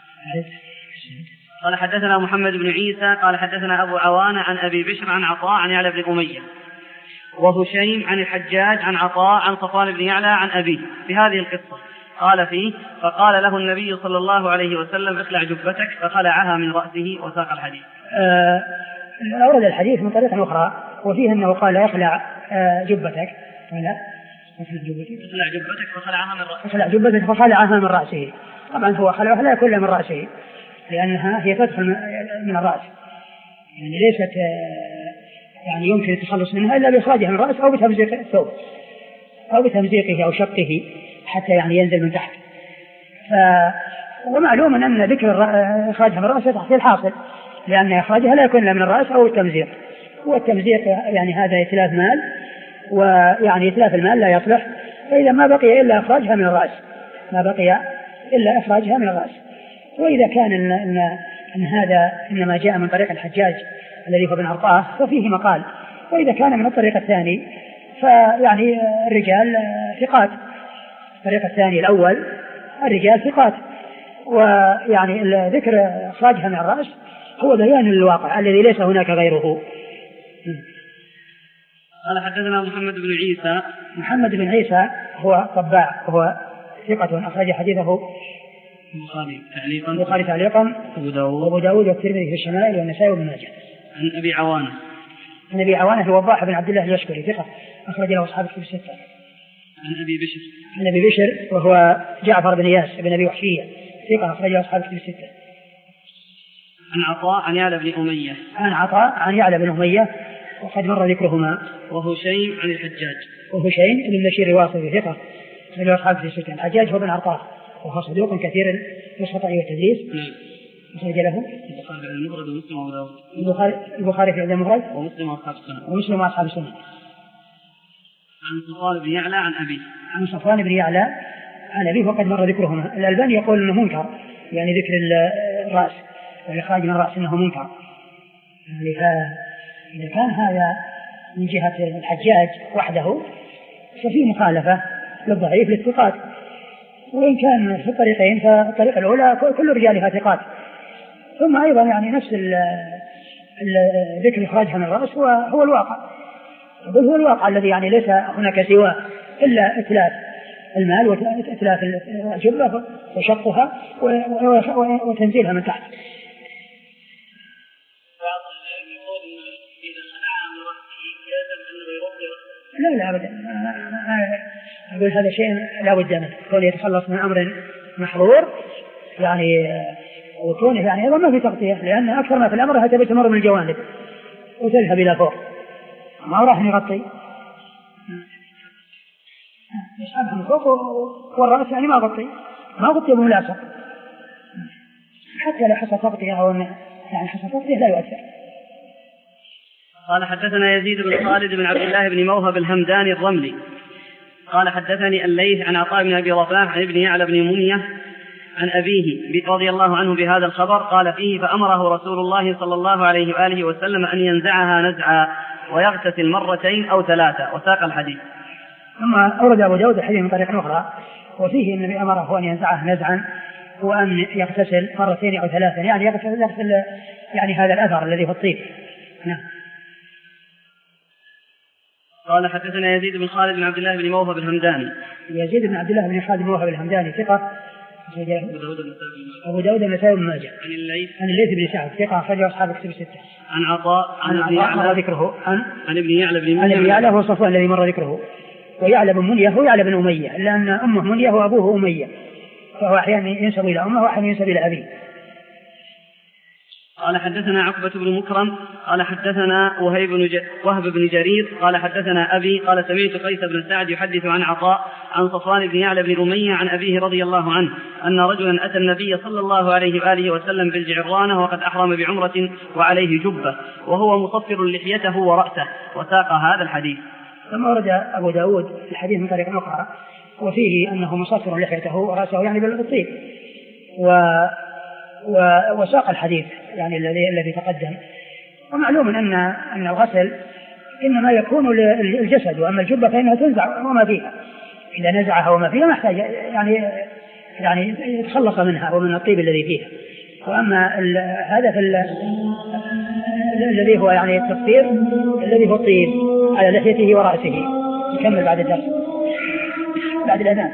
[SPEAKER 1] قال حدثنا محمد بن عيسى قال حدثنا أبو عوانة عن أبي بشر عن عطاء عن يعلى بن أمية، وهشيم عن الحجاج عن عطاء عن صفوان بن يعلى عن أبيه بهذه القصة. قال فيه: فقال له النبي صلى الله عليه وسلم: اخلع جبتك، فخلعها من رأسه، وساق الحديث.
[SPEAKER 2] آه أورد الحديث من طريق أخرى وفيه أنه قال: اخلع آه جبتك، ولا اخلع جبتك
[SPEAKER 1] اخلع جبتك فخلعها من رأسه،
[SPEAKER 2] اخلع جبتك فخلعها من رأسه. طبعا هو خلعها لا يكون من رأسه، لأنها هي تدخل من الرأس، يعني ليست يعني يمكن التخلص منها إلا بإخراجها من الرأس أو بتمزيق الثوب أو بتمزيقه أو شقه حتى يعني ينزل من تحت. ف... ومعلوم أن ذكر إخراجها من الرأس تحصيل حاصل، لأن إخراجها لا يكون إلا من الرأس أو التمزيق، والتمزيق يعني هذا إتلاف مال، ويعني إتلاف المال لا يصلح، فإذا ما بقي إلا إخراجها من الرأس، ما بقي إلا إخراجها من الرأس. وإذا كان إن, إن, إن هذا إنما جاء من طريق الحجاج الذي هو بن عرطاه ففيه مقال، وإذا كان من الطريق الثاني فيعني الرجال ثقات. الطريق الثاني الأول الرجال ثقات، ويعني ذكر إخراجها من الرأس هو بيان للواقع الذي ليس هناك غيره.
[SPEAKER 1] قال حدثنا محمد بن عيسى
[SPEAKER 2] محمد بن عيسى هو طباع وهو ثقة أخرج حديثه
[SPEAKER 1] البخاري تعليقا
[SPEAKER 2] البخاري تعليقا
[SPEAKER 1] أبو داود
[SPEAKER 2] وأبو داود والترمذي في الشمائل والنسائي وابن ماجه.
[SPEAKER 1] عن أبي عوانة
[SPEAKER 2] عن أبي عوانة هو وضاح بن عبد الله اليشكري ثقة أخرج له أصحاب الكتب الستة.
[SPEAKER 1] عن أبي بشر
[SPEAKER 2] عن أبي بشر وهو جعفر بن إياس بن أبي وحشية ثقة أخرج له أصحاب الكتب الستة.
[SPEAKER 1] عن عطاء عن يعلى بن أمية
[SPEAKER 2] عن عطاء عن يعلى بن أمية وقد مر ذكرهما.
[SPEAKER 1] وهشيم عن الحجاج
[SPEAKER 2] وهشيم بن بشير الواصفي ثقة أخرج له أصحاب الكتب الستة. الحجاج هو بن عرطاه وهو صدوق كثير الخطأ والتدليس.
[SPEAKER 1] نعم.
[SPEAKER 2] أخرج له
[SPEAKER 1] البخاري في المفرد ومسلم وأبو داود.
[SPEAKER 2] البخاري البخاري في المفرد
[SPEAKER 1] ومسلم وأصحاب السنة.
[SPEAKER 2] ومسلم وأصحاب السنة.
[SPEAKER 1] عن صفوان بن يعلى عن أبيه
[SPEAKER 2] عن صفوان بن يعلى عن أبيه وقد مر ذكرهما. الألباني يقول أنه منكر، يعني ذكر الرأس والإخراج من الرأس أنه منكر، يعني فإذا كان هذا من جهة الحجاج وحده ففي مخالفة للضعيف للثقات، وإن كان في الطريقين فالطريقة الأولى كل رجالها ثقات. ثم أيضا يعني نفس ذكر إخراجها من الرأس هو, هو الواقع، بل هو الواقع الذي يعني ليس هناك سواه إلا إتلاف المال وإتلاف الجبة وشقها وتنزيلها من تحت. لا لا أبدا، أقول هذا شيء لا بد منه، كون يتخلص من أمر محظور يعني وكونه يعني أيضا ما في تغطية، لأن أكثر ما في الأمر هذا تمر من الجوانب وتذهب إلى فوق، ما راح نغطي يسحبها من فوق والرأس يعني ما غطي، ما غطي بملاصق، حتى لو حصل تغطية أو يعني حصل تغطية لا يؤثر.
[SPEAKER 1] قال حدثنا يزيد بن خالد بن عبد الله بن موهب الهمداني الرملي قال حدثني الليث عن عطاء بن أبي رباح عن ابن يعلى بن منية عن أبيه رضي الله عنه بهذا الخبر قال فيه: فأمره رسول الله صلى الله عليه وآله وسلم أن ينزعها نزعا ويغتسل مرتين أو ثلاثة، وساق الحديث.
[SPEAKER 2] ثم أورد أبو داود الحديث من طريق أخرى وفيه النبي أمره أن ينزعها نزعا وأن يغتسل مرتين أو ثلاثة، يعني يغتسل, يغتسل يعني هذا الأثر الذي في الطيب. نعم.
[SPEAKER 1] قال حدثنا يزيد بن خالد بن عبد الله بن موهب الهمداني.
[SPEAKER 2] يزيد بن عبد الله بن خالد بن موهب الهمداني ثقة. أبو داود النسائي بن ماجه.
[SPEAKER 1] عن الليث
[SPEAKER 2] عن الليث بن سعد ثقة أخرجه أصحاب الكتب الستة.
[SPEAKER 1] عن عطاء
[SPEAKER 2] عن ابن يعلى ذكره عن
[SPEAKER 1] عن ابن يعلى بن
[SPEAKER 2] عن ابن يعلى هو صفوان الذي مر ذكره، ويعلى بن منية هو يعلى بن أمية، لأن أمه منية وأبوه أمية، فهو أحيانا ينسب إلى أمه وأحيانا ينسب إلى أبيه.
[SPEAKER 1] قال حدثنا عقبة بن مكرم قال حدثنا وهيب بن ج... وهب بن جرير قال حدثنا أبي قال سمعت قيس بن سعد يحدث عن عطاء عن صفوان بن يعلى بن أمية عن أبيه رضي الله عنه أن رجلا أتى النبي صلى الله عليه وآله وسلم بالجعرانة وقد أحرم بعمرة وعليه جبة وهو مصفر لحيته ورأسه، وساق هذا الحديث.
[SPEAKER 2] ثم ورد أبو داود الحديث من طريق أخرى وفيه أنه مصفر لحيته ورأسه يعني بالطيب، و وساق الحديث يعني الذي الذي تقدم. ومعلوم أن أن الغسل إنما يكون للجسد، وأما الجبة فإنها تنزع وما فيها، إذا نزعها وما فيها محتاج يعني يعني يتخلص منها ومن الطيب الذي فيها. وأما هذا في الذي هو يعني التصفير الذي هو الطيب على لحيته ورأسه. نكمل بعد الدرس بعد الأذان.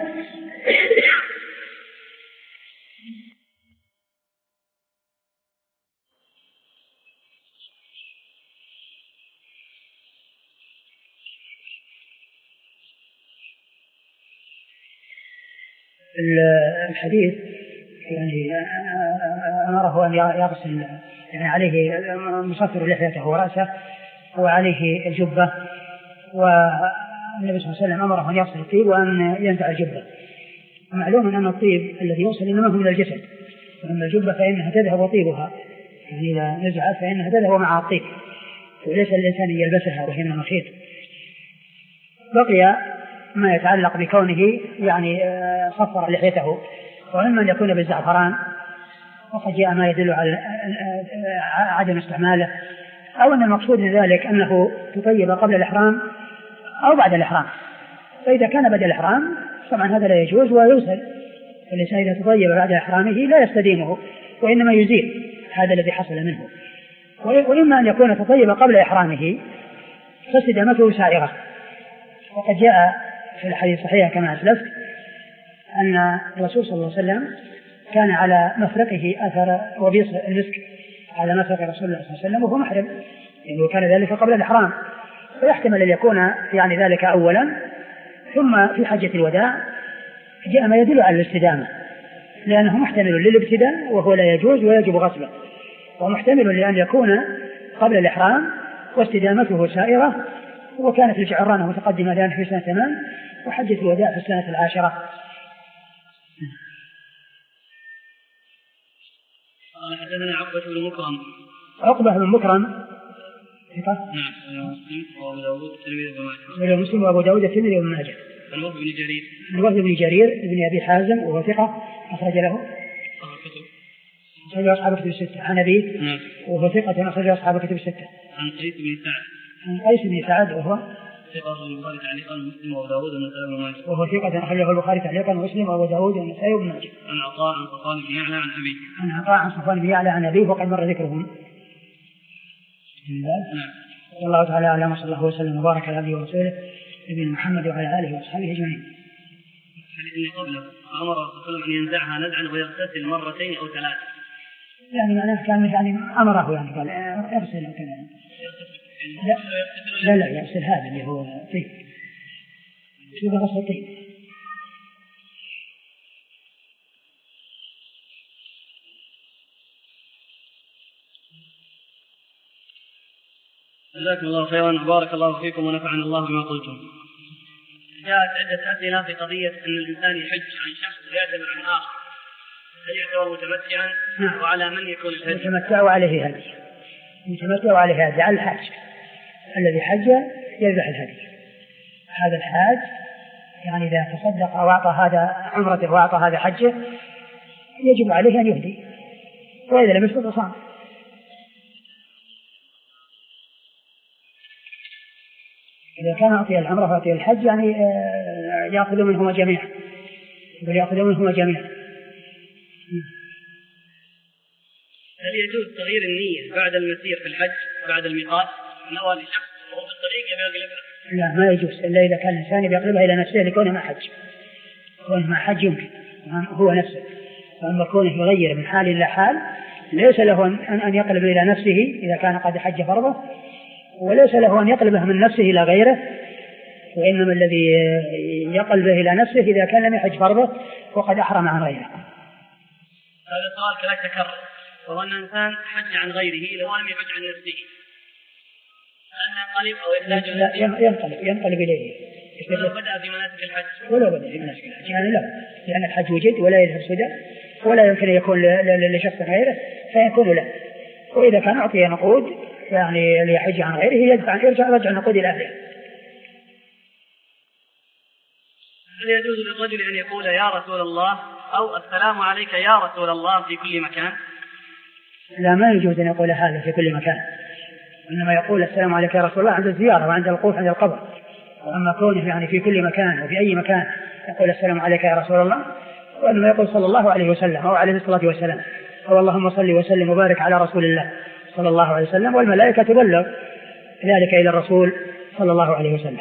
[SPEAKER 2] الحديث يعني أمره أن يغسل يعني عليه مصفر لحيته ورأسه وعليه الجبة، والنبي صلى الله عليه وسلم أمره أن يغسل الطيب وأن ينزع الجبة. معلوم أن الطيب الذي يوصل إنما هو من الجسد، وأما الجبة فإنها تذهب طيبها، يعني إذا نزعت فإنها تذهب مع الطيب وليس الإنسان يلبسها وهي من المخيط. بقي ما يتعلق بكونه يعني صفر لحيته، وإما أن يكون بالزعفران وقد جاء ما يدل على عدم استعماله، أو أن المقصود من ذلك أنه تطيب قبل الإحرام أو بعد الإحرام. فإذا كان بعد الإحرام طبعا هذا لا يجوز ويوصل، فالإنسان إذا تطيب بعد إحرامه لا يستديمه وإنما يزيل هذا الذي حصل منه. وإما أن يكون تطيب قبل إحرامه فاستدامته سائغة، وقد جاء في الحديث الصحيح كما أسلفت أن الرسول صلى الله عليه وسلم كان على مفرقه أثر وبيص المسك على مفرق رسول الله صلى الله عليه وسلم وهو محرم، يعني كان ذلك قبل الإحرام، فيحتمل أن يكون يعني ذلك أولا، ثم في حجة الوداع جاء ما يدل على الاستدامة، لأنه محتمل للابتداء وهو لا يجوز ويجب غسله، ومحتمل لأن يكون قبل الإحرام واستدامته سائرة، وكانت الجعرانة متقدمة لأن في سنة ثمان وحجة الوداع في السنة العاشرة.
[SPEAKER 1] قال حدثنا عقبة بن مكرم.
[SPEAKER 2] عقبة بن مكرم ثقة.
[SPEAKER 1] نعم. مسلم وأبو داود الترمذي وابن
[SPEAKER 2] ماجه. مسلم وأبو داود الترمذي وابن ماجه.
[SPEAKER 1] عن وهب بن جرير.
[SPEAKER 2] عن وهب بن جرير ابن أبي حازم وهو ثقة أخرج له أخرج أصحاب كتب الستة. عن أبيه
[SPEAKER 1] نعم.
[SPEAKER 2] وهو ثقة أخرج أصحاب كتب الستة.
[SPEAKER 1] عن قيس بن سعد.
[SPEAKER 2] عن قيس بن سعد وهو
[SPEAKER 1] ثقة البخاري تعليقا ومسلم وأبو داود والنسائي وابن ماجه.
[SPEAKER 2] وهو ثقة أخرجه البخاري تعليقا ومسلم وأبو داود والنسائي وابن ماجه.
[SPEAKER 1] عن عطاء عن صفوان بن يعلى عن أبيه.
[SPEAKER 2] عن عطاء عن صفوان بن يعلى عن أبيه وقد مر ذكرهم.
[SPEAKER 1] نعم.
[SPEAKER 2] صلى الله تعالى على ما صلى الله وسلم وبارك على نبيه ورسوله نبينا محمد وعلى آله وأصحابه أجمعين.
[SPEAKER 1] اللي قبله أمر الرسول أن ينزعها نزعا ويغتسل مرتين أو ثلاث.
[SPEAKER 2] يعني معناه كان يعني أمره يعني قال اغسل وكذا. لا لا لا يغسل هذا اللي هو طيب. شو غسل طيب.
[SPEAKER 1] جزاكم الله خيرا وبارك الله فيكم ونفعنا الله بما قلتم. جاءت عدة أسئلة في قضية أن الإنسان يحج عن شخص ويعتمر عن آخر هل يعتبر متمتعا؟
[SPEAKER 2] نعم.
[SPEAKER 1] وعلى من يكون الهدي؟
[SPEAKER 2] متمتع وعليه هدي، متمتع وعليه هدي على الحاج الذي حج يذبح الهدي. هذا الحاج يعني إذا تصدق أو أعطى هذا عمرته وأعطى هذا حجه يجب عليه أن يهدي، وإذا لم يستطع صام. إذا كان أعطي العمرة فأعطي الحج يعني يأخذ منهما جميعا، يأخذ منهما جميعا.
[SPEAKER 1] هل يجوز تغيير النية بعد المسير في الحج بعد الميقات؟ نوى لشخص وهو في الطريق يقلبها؟
[SPEAKER 2] لا، ما يجوز إلا إذا كان الإنسان يقلبها إلى نفسه لكونه مع حج. كونه مع حج يمكن هو نفسه، وأما كونه يغير من حال إلى حال ليس له أن يقلب إلى نفسه إذا كان قد حج فرضه، وليس له أن يقلبه من نفسه إلى غيره، وإنما الذي يقلبه إلى نفسه إذا كان لم يحج فرضه وقد أحرم عن غيره.
[SPEAKER 1] هذا السؤال كذلك تكرر، وهو أن الإنسان حج عن غيره لو لم يحج عن نفسه هل ينقلب أو يحتاج
[SPEAKER 2] لا ينقلب ينقلب إليه
[SPEAKER 1] ولو بدأ في مناسك الحج
[SPEAKER 2] ولو بدأ في مناسك الحج يعني لا، لأن الحج وجد ولا يذهب سدى ولا يمكن أن يكون لشخص غيره فيكون له. وإذا كان أعطي نقود يعني ليحج عن غيره يرجع يرجع رجع النقود إلى أهله.
[SPEAKER 1] هل يجوز للرجل أن يقول يا رسول الله أو السلام عليك يا رسول الله في كل مكان؟
[SPEAKER 2] لا، ما يجوز أن يقول هذا في كل مكان، إنما يقول السلام عليك يا رسول الله عند الزيارة وعند الوقوف عند القبر. وأما كونه يعني في كل مكان وفي أي مكان يقول السلام عليك يا رسول الله، وإنما يقول صلى الله عليه وسلم أو عليه الصلاة والسلام أو اللهم صل وسلم وبارك على رسول الله صلى الله عليه وسلم، والملائكة تبلغ ذلك إلى الرسول صلى الله عليه وسلم.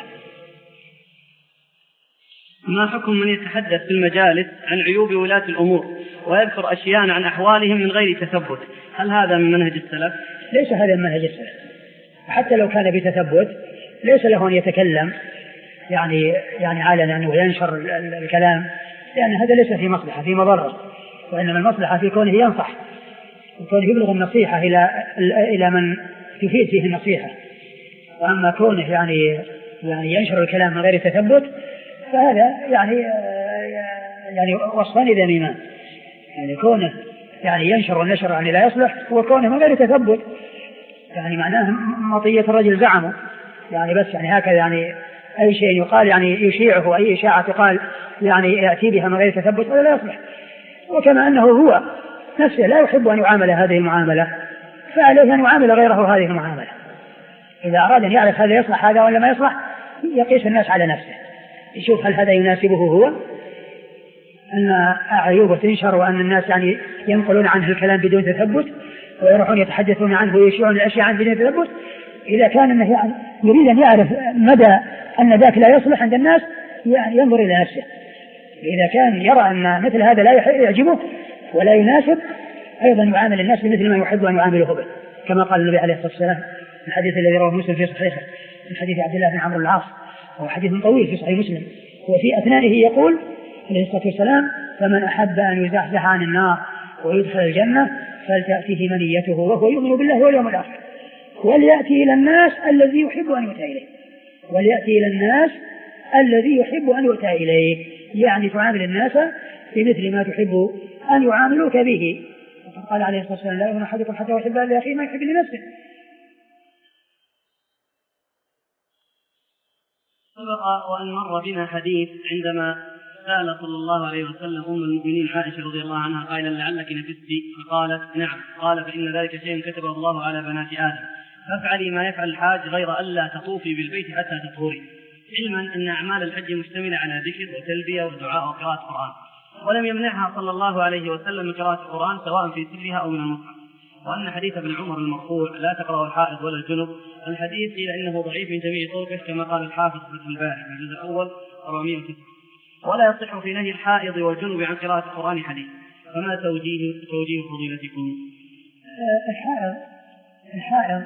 [SPEAKER 1] ما حكم من يتحدث في المجالس عن عيوب ولاة الأمور ويذكر أشياء عن أحوالهم من غير تثبت؟ هل هذا من منهج السلف؟
[SPEAKER 2] ليس هذا من منهج السلف، حتى لو كان بتثبت ليس له أن يتكلم يعني يعني علنا وينشر الكلام، لأن هذا ليس في مصلحة، في مضرة، وإنما المصلحة في كونه ينصح وكونه يبلغ النصيحة إلى إلى من تفيد فيه النصيحة. وأما كونه يعني يعني ينشر الكلام من غير تثبت فهذا يعني يعني وصفان ذميمان، يعني كونه يعني ينشر والنشر يعني لا يصلح، وكونه من غير تثبت يعني معناه مطية الرجل زعمه يعني بس يعني هكذا يعني أي شيء يقال يعني يشيعه، أي إشاعة تقال يعني يأتي بها من غير تثبت ولا لا يصلح. وكما أنه هو نفسه لا يحب أن يعامل هذه المعاملة فعليه أن يعامل غيره هذه المعاملة. إذا أراد أن يعرف هذا يصلح هذا ولا ما يصلح يقيس الناس على نفسه، يشوف هل هذا يناسبه هو أن أعيوبه تنشر وأن الناس يعني ينقلون عنه الكلام بدون تثبت ويروحون يتحدثون عنه ويشيعون الأشياء عنه بدون تثبت. إذا كان أنه يعني يريد أن يعرف مدى أن ذاك لا يصلح عند الناس يعني ينظر إلى نفسه. إذا كان يرى أن مثل هذا لا يعجبه ولا يناسب أيضا يعامل الناس بمثل ما يحب أن يعامله به، كما قال النبي عليه الصلاة والسلام في الحديث الذي رواه مسلم في صحيحه من حديث عبد الله بن عمرو العاص، وهو حديث طويل في صحيح مسلم، وفي أثنائه يقول عليه الصلاة والسلام فمن أحب أن يزحزح عن النار ويدخل الجنة فلتأتيه منيته وهو يؤمن بالله واليوم الآخر وليأتي إلى الناس الذي يحب أن يؤتى إليه وليأتي إلى الناس الذي يحب أن يؤتى إليه، يعني تعامل الناس بمثل ما تحب أن يعاملوك به. وقد قال عليه الصلاة والسلام لا يؤمن أحدكم حتى يحب لأخيه ما يحب لنفسه.
[SPEAKER 1] سبق وأن مر بنا حديث عندما سأل صلى الله عليه وسلم أم المؤمنين عائشة رضي الله عنها قائلا لعلك نفست؟ فقالت نعم. قال فإن ذلك شيء كتبه الله على بنات آدم فافعلي ما يفعل الحاج غير ألا تطوفي بالبيت حتى تطهري، علما أن أعمال الحج مشتملة على ذكر وتلبية ودعاء وقراءة القرآن، ولم يمنعها صلى الله عليه وسلم من قراءة القرآن سواء في سرها أو من المصحف. وأن حديث ابن عمر المرفوع لا تقرأ الحائض ولا الجنب الحديث قيل إنه ضعيف من جميع طرقه كما قال الحافظ في الباري في الجزء الأول أربعمائة وتسعة، ولا يصح في نهي الحائض والجنب عن قراءة القرآن حديث. فما توجيه توجيه فضيلتكم؟
[SPEAKER 2] الحائض الحائض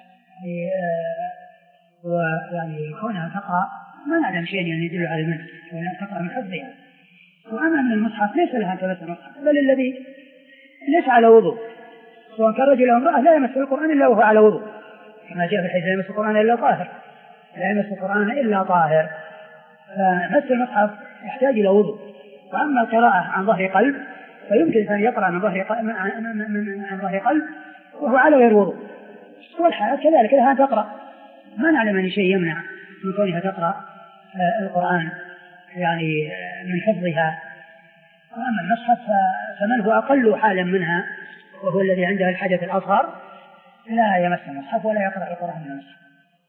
[SPEAKER 2] ويعني كونها تقرأ ما نعلم شيء يعني يدل على المنع، كونها تقرأ من حفظها. وأما من المصحف ليس لها تمس المصحف، بل الذي ليس على وضوء سواء كان رجل أو امرأة لا يمس القرآن إلا وهو على وضوء، كما جاء في الحديث لا يمس القرآن إلا طاهر، لا يمس القرآن إلا طاهر. فمس المصحف يحتاج إلى وضوء، وأما القراءة عن ظهر قلب فيمكن أن يقرأ من ظهر قلب عن ظهر قلب وهو على غير وضوء، والحالة كذلك لها تقرأ، ما نعلم أن شيء يمنع من كونها تقرأ القرآن يعني من حفظها. وأما المصحف فمن هو أقل حالا منها وهو الذي عنده الحدث الأصغر لا يمس المصحف ولا يقرأ القرآن من المصحف.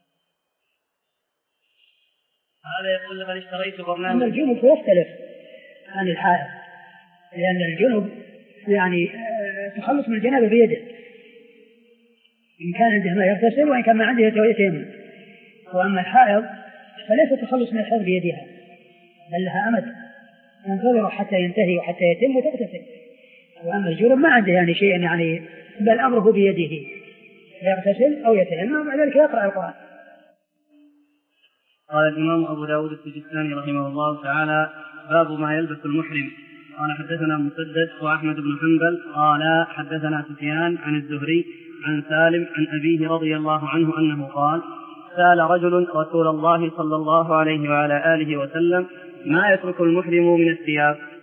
[SPEAKER 1] هذا يقول لقد اشتريت برنامج.
[SPEAKER 2] أما الجنوب يختلف عن الحائض، لأن الجنوب يعني تخلص من الجنابة بيده، إن كان عنده ما يغتسل وإن كان ما عنده يتيمم. وأما الحائض فليس تخلص من الحيض بيدها، بل لها أمد تنتظر حتى ينتهي وحتى يتم وتغتسل. وأما الجنوب ما عنده يعني شيء يعني، بل أمره بيده، يغتسل أو يتيمم وذلك يقرأ القرآن.
[SPEAKER 1] قال الإمام أبو داود السجستاني رحمه الله تعالى: باب ما يلبس المحرم. قال حدثنا مسدد وأحمد بن حنبل قال حدثنا سفيان عن الزهري عن سالم عن أبيه رضي الله عنه أنه قال: سأل رجل رسول الله صلى الله عليه وعلى آله وسلم: ما يترك المحرم من الثياب؟